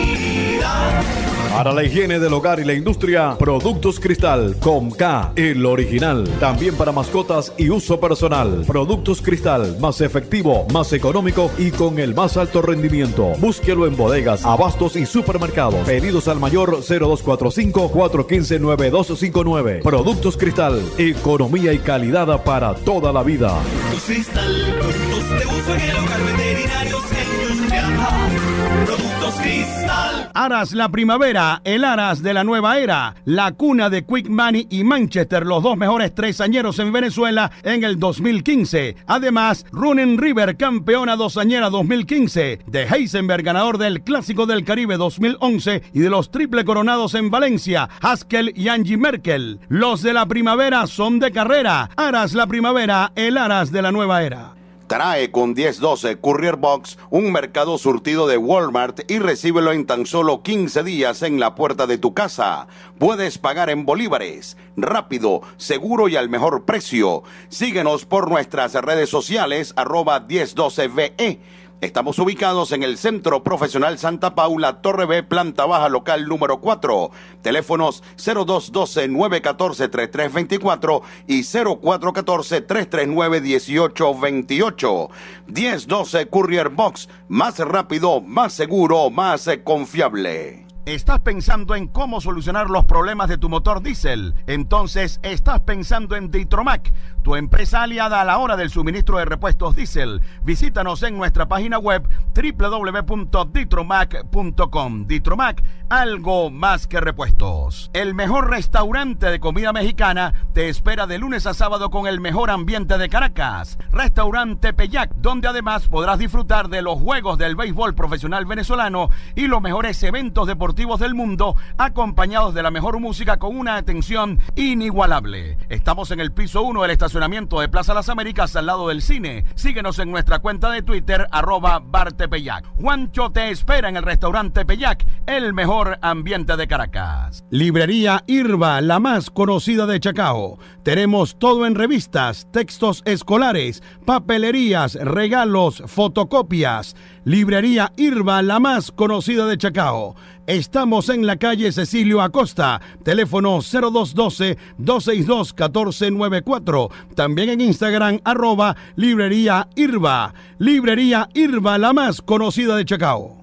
vida. Para la higiene del hogar y la industria, Productos Cristal con K, el original. También para mascotas y uso personal. Productos Cristal, más efectivo, más económico y con el más alto rendimiento. Búsquelo en bodegas, abastos y supermercados. Pedidos al mayor cero dos cuatro cinco, cuatro uno cinco, nueve dos cinco nueve. Productos Cristal, economía y calidad para toda la vida. Productos Cristal, productos de uso en el hogar, veterinarios e industrial. Productos Cristal. Aras la primavera, el Aras de la nueva era, la cuna de Quick Money y Manchester, los dos mejores tresañeros en Venezuela en el dos mil quince. Además, Running River, campeona dosañera dos mil quince, de Heisenberg, ganador del Clásico del Caribe dos mil once y de los triple coronados en Valencia, Haskell y Angie Merkel. Los de la primavera son de carrera. Aras la primavera, el Aras de la nueva era. Trae con diez doce Courier Box un mercado surtido de Walmart y recíbelo en tan solo quince días en la puerta de tu casa. Puedes pagar en bolívares, rápido, seguro y al mejor precio. Síguenos por nuestras redes sociales, arroba diez doce V E. Estamos ubicados en el Centro Profesional Santa Paula, Torre B, planta baja, local número cuatro. Teléfonos cero dos uno dos, nueve uno cuatro, tres tres dos cuatro y cero cuatro uno cuatro, tres tres nueve, uno ocho dos ocho. diez doce Courier Box, más rápido, más seguro, más confiable. ¿Estás pensando en cómo solucionar los problemas de tu motor diésel? Entonces, estás pensando en Ditromac, tu empresa aliada a la hora del suministro de repuestos diésel. Visítanos en nuestra página web doble u doble u doble u punto ditromac punto com. Ditromac, algo más que repuestos. El mejor restaurante de comida mexicana te espera de lunes a sábado con el mejor ambiente de Caracas. Restaurante Peyac, donde además podrás disfrutar de los juegos del béisbol profesional venezolano y los mejores eventos deportivos del mundo, acompañados de la mejor música con una atención inigualable. Estamos en el piso uno del estacionamiento de Plaza Las Américas, al lado del cine. Síguenos en nuestra cuenta de Twitter, arroba Bartepeyac. Juancho te espera en el restaurante Peyac, el mejor ambiente de Caracas. Librería Irba, la más conocida de Chacao. Tenemos todo en revistas, textos escolares, papelerías, regalos, fotocopias. Librería Irba, la más conocida de Chacao. Estamos en la calle Cecilio Acosta, teléfono cero dos uno dos, dos seis dos, uno cuatro nueve cuatro. También en Instagram, arroba Librería Irba. Librería Irba, la más conocida de Chacao.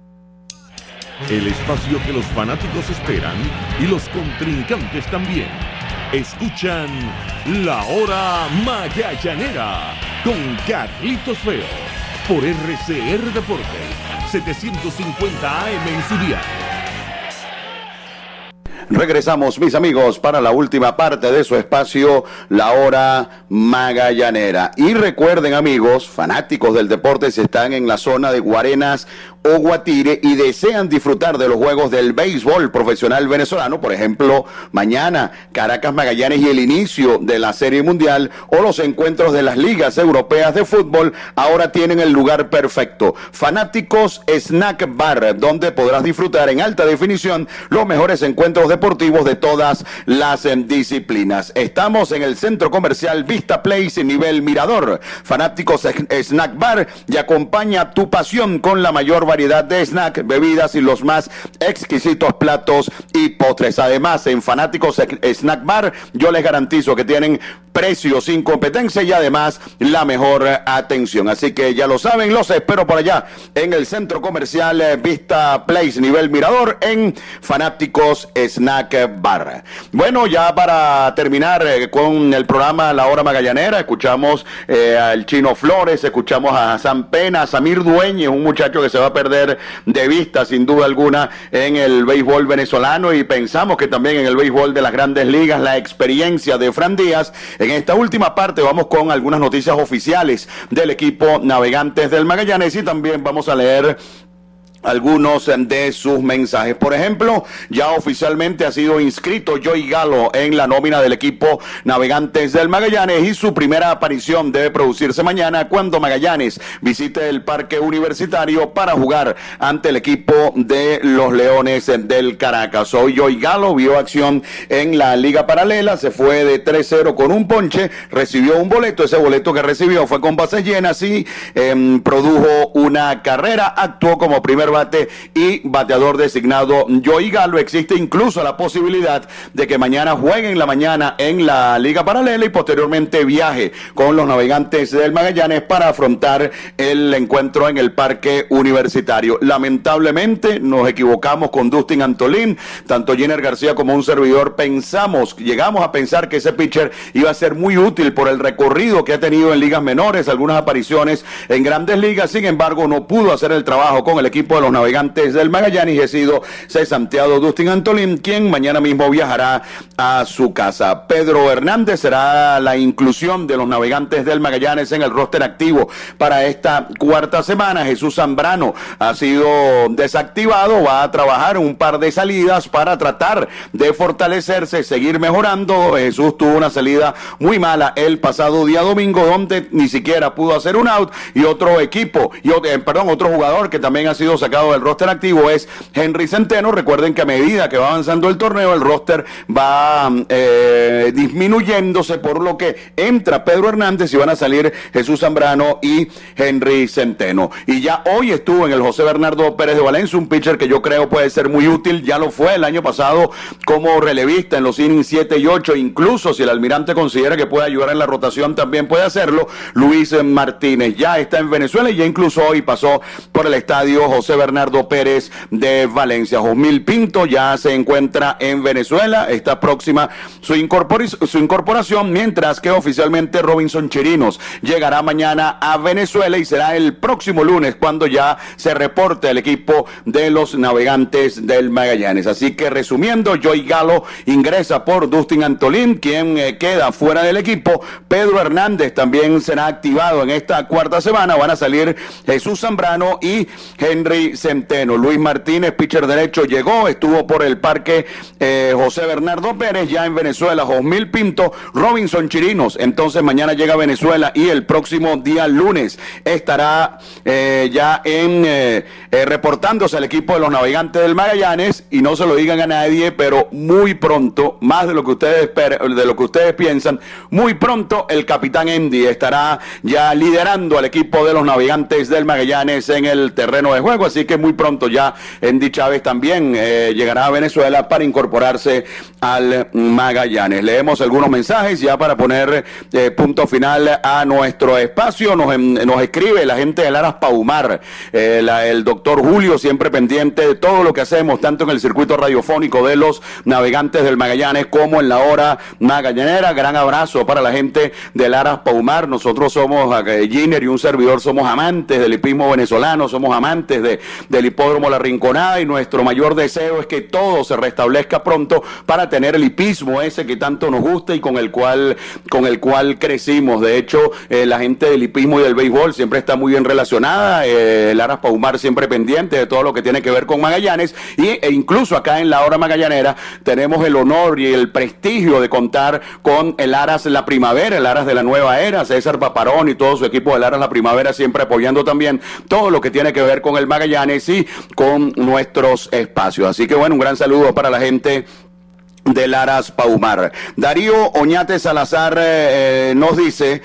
El espacio que los fanáticos esperan y los contrincantes también. Escuchan La Hora Magallanera con Carlitos Feo por R C R Deportes setecientos cincuenta A M en su dial. Regresamos, mis amigos, para la última parte de su espacio, La Hora Magallanera. Y recuerden, amigos, fanáticos del deporte, si están en la zona de Guarenas, o Guatire y desean disfrutar de los juegos del béisbol profesional venezolano, por ejemplo, mañana Caracas Magallanes y el inicio de la Serie Mundial o los encuentros de las ligas europeas de fútbol, ahora tienen el lugar perfecto. Fanáticos Snack Bar, donde podrás disfrutar en alta definición los mejores encuentros deportivos de todas las eh, disciplinas. Estamos en el centro comercial Vista Place, nivel Mirador. Fanáticos Snack Bar y acompaña tu pasión con la mayor variedad de snack, bebidas y los más exquisitos platos y postres. Además, en Fanáticos Snack Bar, yo les garantizo que tienen precios sin competencia y además la mejor atención. Así que ya lo saben, los espero por allá en el centro comercial Vista Place, nivel Mirador, en Fanáticos Snack Bar. Bueno, ya para terminar eh, con el programa La Hora Magallanera, escuchamos eh, al Chino Flores, escuchamos a Hassan Pena, a Samir Dueñez, un muchacho que se va a perder de vista sin duda alguna en el béisbol venezolano, y pensamos que también en el béisbol de las grandes ligas, la experiencia de Fran Díaz. En esta última parte vamos con algunas noticias oficiales del equipo Navegantes del Magallanes y también vamos a leer algunos de sus mensajes. Por ejemplo, ya oficialmente ha sido inscrito Joey Galo en la nómina del equipo Navegantes del Magallanes y su primera aparición debe producirse mañana cuando Magallanes visite el Parque Universitario para jugar ante el equipo de los Leones del Caracas. Hoy Joey Galo vio acción en la Liga Paralela, se fue de tres cero con un ponche, recibió un boleto, ese boleto que recibió fue con bases llenas y eh, produjo una carrera, actuó como primer bate y bateador designado Joey Galo. Existe incluso la posibilidad de que mañana juegue en la mañana en la Liga Paralela y posteriormente viaje con los Navegantes del Magallanes para afrontar el encuentro en el Parque Universitario. Lamentablemente nos equivocamos con Dustin Antolín, tanto Jenner García como un servidor pensamos, llegamos a pensar que ese pitcher iba a ser muy útil por el recorrido que ha tenido en ligas menores, algunas apariciones en grandes ligas, sin embargo no pudo hacer el trabajo con el equipo de los Navegantes del Magallanes y ha sido cesanteado Dustin Antolín, quien mañana mismo viajará a su casa. Pedro Hernández será la inclusión de los Navegantes del Magallanes en el roster activo para esta cuarta semana. Jesús Zambrano ha sido desactivado, va a trabajar un par de salidas para tratar de fortalecerse, seguir mejorando. Jesús tuvo una salida muy mala el pasado día domingo, donde ni siquiera pudo hacer un out, y otro equipo, y otro, eh, perdón, otro jugador que también ha sido sacado del roster activo es Henry Centeno. Recuerden que a medida que va avanzando el torneo, el roster va eh, disminuyéndose, por lo que entra Pedro Hernández y van a salir Jesús Zambrano y Henry Centeno. Y ya hoy estuvo en el José Bernardo Pérez de Valencia, un pitcher que yo creo puede ser muy útil, ya lo fue el año pasado como relevista en los innings siete y ocho, incluso si el almirante considera que puede ayudar en la rotación, también puede hacerlo. Luis Martínez ya está en Venezuela y ya incluso hoy pasó por el estadio José Bernardo Pérez de Valencia. Josmil Pinto ya se encuentra en Venezuela, está próxima su, incorpor- su incorporación, mientras que oficialmente Robinson Chirinos llegará mañana a Venezuela y será el próximo lunes cuando ya se reporte el equipo de los Navegantes del Magallanes. Así que resumiendo, Joey Galo ingresa por Dustin Antolín, quien eh, queda fuera del equipo. Pedro Hernández también será activado en esta cuarta semana, van a salir Jesús Zambrano y Henry Centeno. Luis Martínez, pitcher derecho, llegó, estuvo por el Parque eh, José Bernardo Pérez, ya en Venezuela. Josmil Pinto, Robinson Chirinos, entonces mañana llega a Venezuela y el próximo día lunes estará eh, ya en eh, eh, reportándose al equipo de los Navegantes del Magallanes. Y no se lo digan a nadie, pero muy pronto, más de lo que ustedes esperan, de lo que ustedes piensan, muy pronto el capitán Endy estará ya liderando al equipo de los Navegantes del Magallanes en el terreno de juego, así que muy pronto ya Endy Chávez también eh, llegará a Venezuela para incorporarse al Magallanes. Leemos algunos mensajes ya para poner eh, punto final a nuestro espacio. Nos, nos escribe la gente de Laras Paumar, eh, la, el doctor Julio, siempre pendiente de todo lo que hacemos, tanto en el circuito radiofónico de los Navegantes del Magallanes como en la hora magallanera. Gran abrazo para la gente de Laras Paumar. Nosotros somos, eh, Giner y un servidor, somos amantes del hipismo venezolano, somos amantes de del Hipódromo La Rinconada, y nuestro mayor deseo es que todo se restablezca pronto para tener el hipismo ese que tanto nos gusta y con el cual, con el cual crecimos. De hecho, eh, la gente del hipismo y del béisbol siempre está muy bien relacionada, eh, Laras Paumar siempre pendiente de todo lo que tiene que ver con Magallanes, y, e incluso acá en la hora magallanera tenemos el honor y el prestigio de contar con el Aras La Primavera, el Aras de la Nueva Era, César Paparón y todo su equipo del Aras La Primavera siempre apoyando también todo lo que tiene que ver con el Magallanes y con nuestros espacios. Así que bueno, un gran saludo para la gente de Laras Paumar. Darío Oñate Salazar eh, nos dice,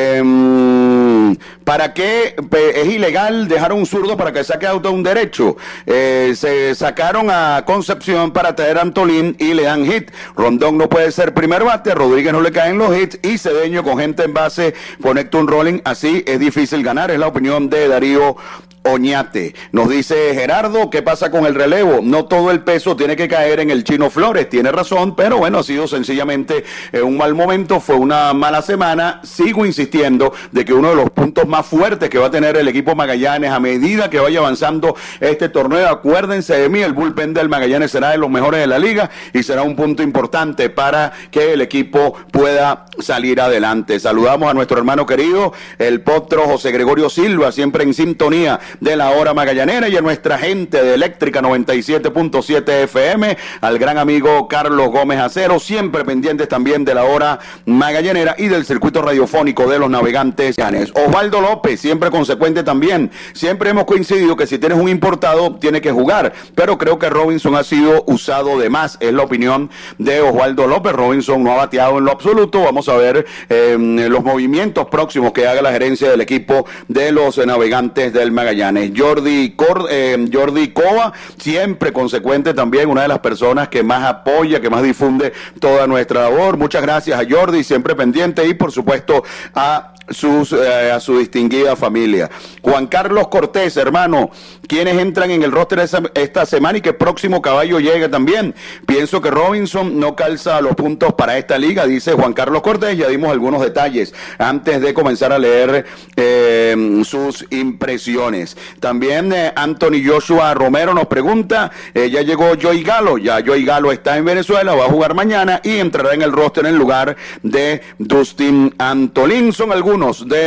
eh, ¿para qué es ilegal dejar a un zurdo para que saque auto a un derecho? Eh, se sacaron a Concepción para traer a Antolín y le dan hit. Rondón no puede ser primer bate, a Rodríguez no le caen los hits y Cedeño con gente en base conecta un rolling, así es difícil ganar. Es la opinión de Darío Oñate. Nos dice Gerardo, ¿qué pasa con el relevo? No todo el peso tiene que caer en el Chino Flores, tiene razón, pero bueno, ha sido sencillamente eh, un mal momento, fue una mala semana. Sigo insistiendo de que uno de los puntos más fuertes que va a tener el equipo Magallanes a medida que vaya avanzando este torneo, acuérdense de mí, el bullpen del Magallanes será de los mejores de la liga y será un punto importante para que el equipo pueda salir adelante. Saludamos a nuestro hermano querido, el potro José Gregorio Silva, siempre en sintonía de la hora magallanera, y a nuestra gente de Eléctrica noventa y siete punto siete F M, al gran amigo Carlos Gómez Acero, siempre pendientes también de la hora magallanera y del circuito radiofónico de los navegantes. Osvaldo López, siempre consecuente también. Siempre hemos coincidido que si tienes un importado, tiene que jugar, pero creo que Robinson ha sido usado de más, es la opinión de Osvaldo López. Robinson no ha bateado en lo absoluto. Vamos a ver eh, los movimientos próximos que haga la gerencia del equipo de los navegantes del Magallanes. Jordi, Cor, eh, Jordi Cova, siempre consecuente también, una de las personas que más apoya, que más difunde toda nuestra labor. Muchas gracias a Jordi, siempre pendiente, y por supuesto a sus eh, a su distinguida familia. Juan Carlos Cortés, hermano, ¿quiénes entran en el roster esa, esta semana y qué próximo caballo llega también? Pienso que Robinson no calza los puntos para esta liga, dice Juan Carlos Cortés. Ya dimos algunos detalles antes de comenzar a leer eh, sus impresiones. También eh, Anthony Joshua Romero nos pregunta, eh, ya llegó Joey Galo, ya Joey Galo está en Venezuela, va a jugar mañana y entrará en el roster en lugar de Dustin Antolín. Son algunos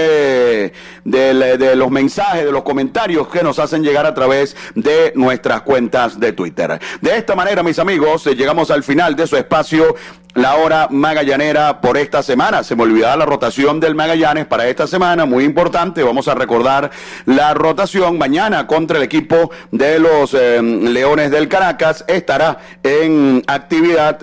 De, de, de los mensajes, de los comentarios que nos hacen llegar a través de nuestras cuentas de Twitter. De esta manera, mis amigos, llegamos al final de su espacio La Hora Magallanera por esta semana. Se me olvidaba la rotación del Magallanes para esta semana, muy importante. Vamos a recordar la rotación mañana contra el equipo de los eh, Leones del Caracas. Estará en actividad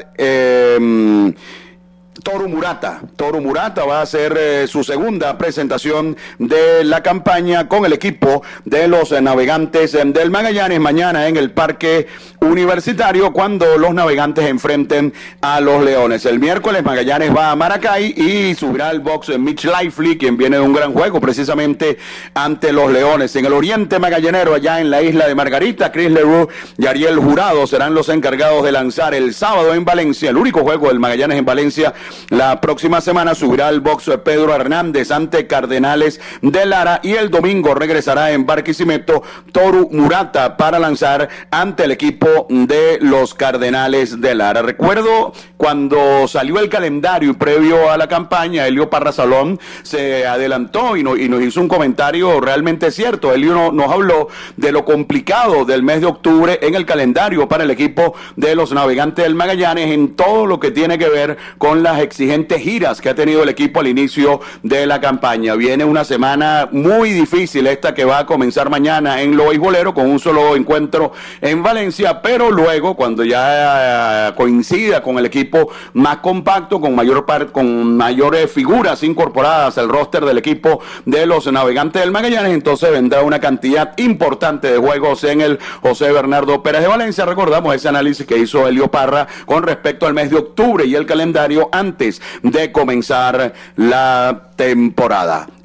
eh, Toru Murata. Toru Murata va a hacer eh, su segunda presentación de la campaña con el equipo de los eh, navegantes eh, del Magallanes mañana en el Parque Universitario, cuando los navegantes enfrenten a los Leones. El miércoles Magallanes va a Maracay y subirá al box Mitch Lively, quien viene de un gran juego precisamente ante los Leones. En el oriente magallanero, allá en la isla de Margarita, Chris Leroux y Ariel Jurado serán los encargados de lanzar el sábado en Valencia, el único juego del Magallanes en Valencia. La próxima semana subirá al box Pedro Hernández ante Cardenales de Lara, y el domingo regresará en Barquisimeto Toru Murata para lanzar ante el equipo de los Cardenales de Lara. Recuerdo cuando salió el calendario previo a la campaña, Elio Parra Salón se adelantó y, no, y nos hizo un comentario realmente cierto. Elio no, nos habló de lo complicado del mes de octubre en el calendario para el equipo de los Navegantes del Magallanes, en todo lo que tiene que ver con las exigentes giras que ha tenido el equipo al inicio de la campaña. Viene una semana muy difícil esta que va a comenzar mañana en lo beisbolero, con un solo encuentro en Valencia, pero luego cuando ya coincida con el equipo más compacto, con mayor par, con mayores figuras incorporadas al roster del equipo de los Navegantes del Magallanes, entonces vendrá una cantidad importante de juegos en el José Bernardo Pérez de Valencia. Recordamos ese análisis que hizo Elio Parra con respecto al mes de octubre y el calendario antes de comenzar la temporada.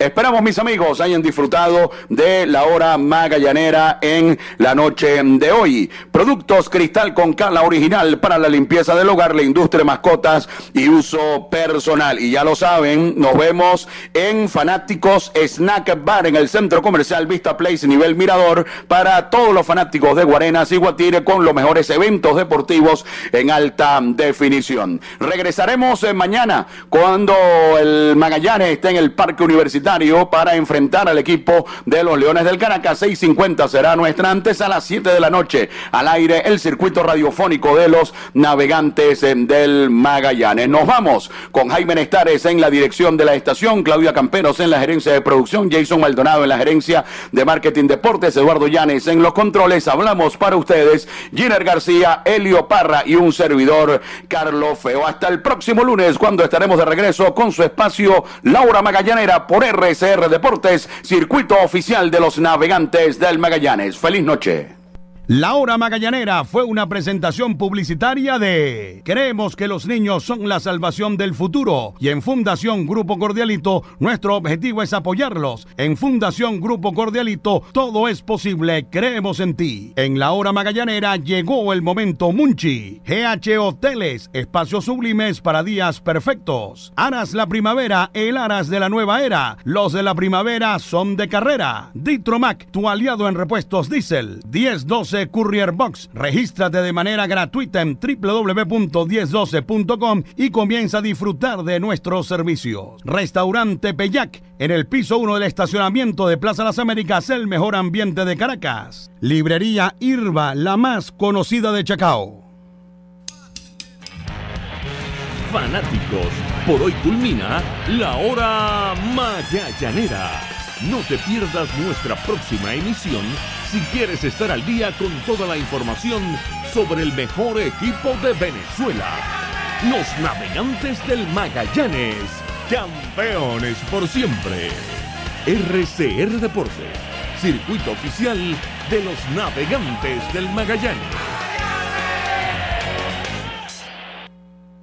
Esperamos, mis amigos, hayan disfrutado de la hora magallanera en la noche de hoy. Productos Cristal con K, la original para la limpieza del hogar, la industria de mascotas y uso personal. Y ya lo saben, nos vemos en Fanáticos Snack Bar en el Centro Comercial Vista Place, nivel Mirador, para todos los fanáticos de Guarenas y Guatire con los mejores eventos deportivos en alta definición. Regresaremos eh, mañana cuando el Magallanes esté en el Parque Universitario para enfrentar al equipo de los Leones del Caracas. seis cincuenta será nuestra antes, a las siete de la noche al aire el circuito radiofónico de los Navegantes eh, del Magallanes. Nos vamos con Jaime Nestares en la dirección de la estación, Claudia Camperos en la gerencia de producción, Jason Maldonado en la gerencia de marketing deportes, Eduardo Llanes en los controles. Hablamos para ustedes Giner García, Elio Parra y un servidor, Carlos Feo. Hasta el próximo lunes, cuando estaremos de regreso con su espacio La Hora Magallanera por R C R Deportes, circuito oficial de los Navegantes del Magallanes. Feliz noche. La Hora Magallanera fue una presentación publicitaria de Creemos que los niños son la salvación del futuro, y en Fundación Grupo Cordialito nuestro objetivo es apoyarlos. En Fundación Grupo Cordialito todo es posible, creemos en ti. En La Hora Magallanera llegó el momento Munchi, G H Hoteles, espacios sublimes para días perfectos. Aras la primavera, el Aras de la nueva era, los de la primavera son de carrera. Ditromac, tu aliado en repuestos diésel. diez doce Courier Box. Regístrate de manera gratuita en doble u doble u doble u punto diez doce punto com y comienza a disfrutar de nuestros servicios. Restaurante Peyac, en el piso uno del estacionamiento de Plaza Las Américas, el mejor ambiente de Caracas. Librería Irba, la más conocida de Chacao. Fanáticos, por hoy culmina la Hora Magallanera. No te pierdas nuestra próxima emisión si quieres estar al día con toda la información sobre el mejor equipo de Venezuela. Los Navegantes del Magallanes, campeones por siempre. R C R Deportes, circuito oficial de los Navegantes del Magallanes.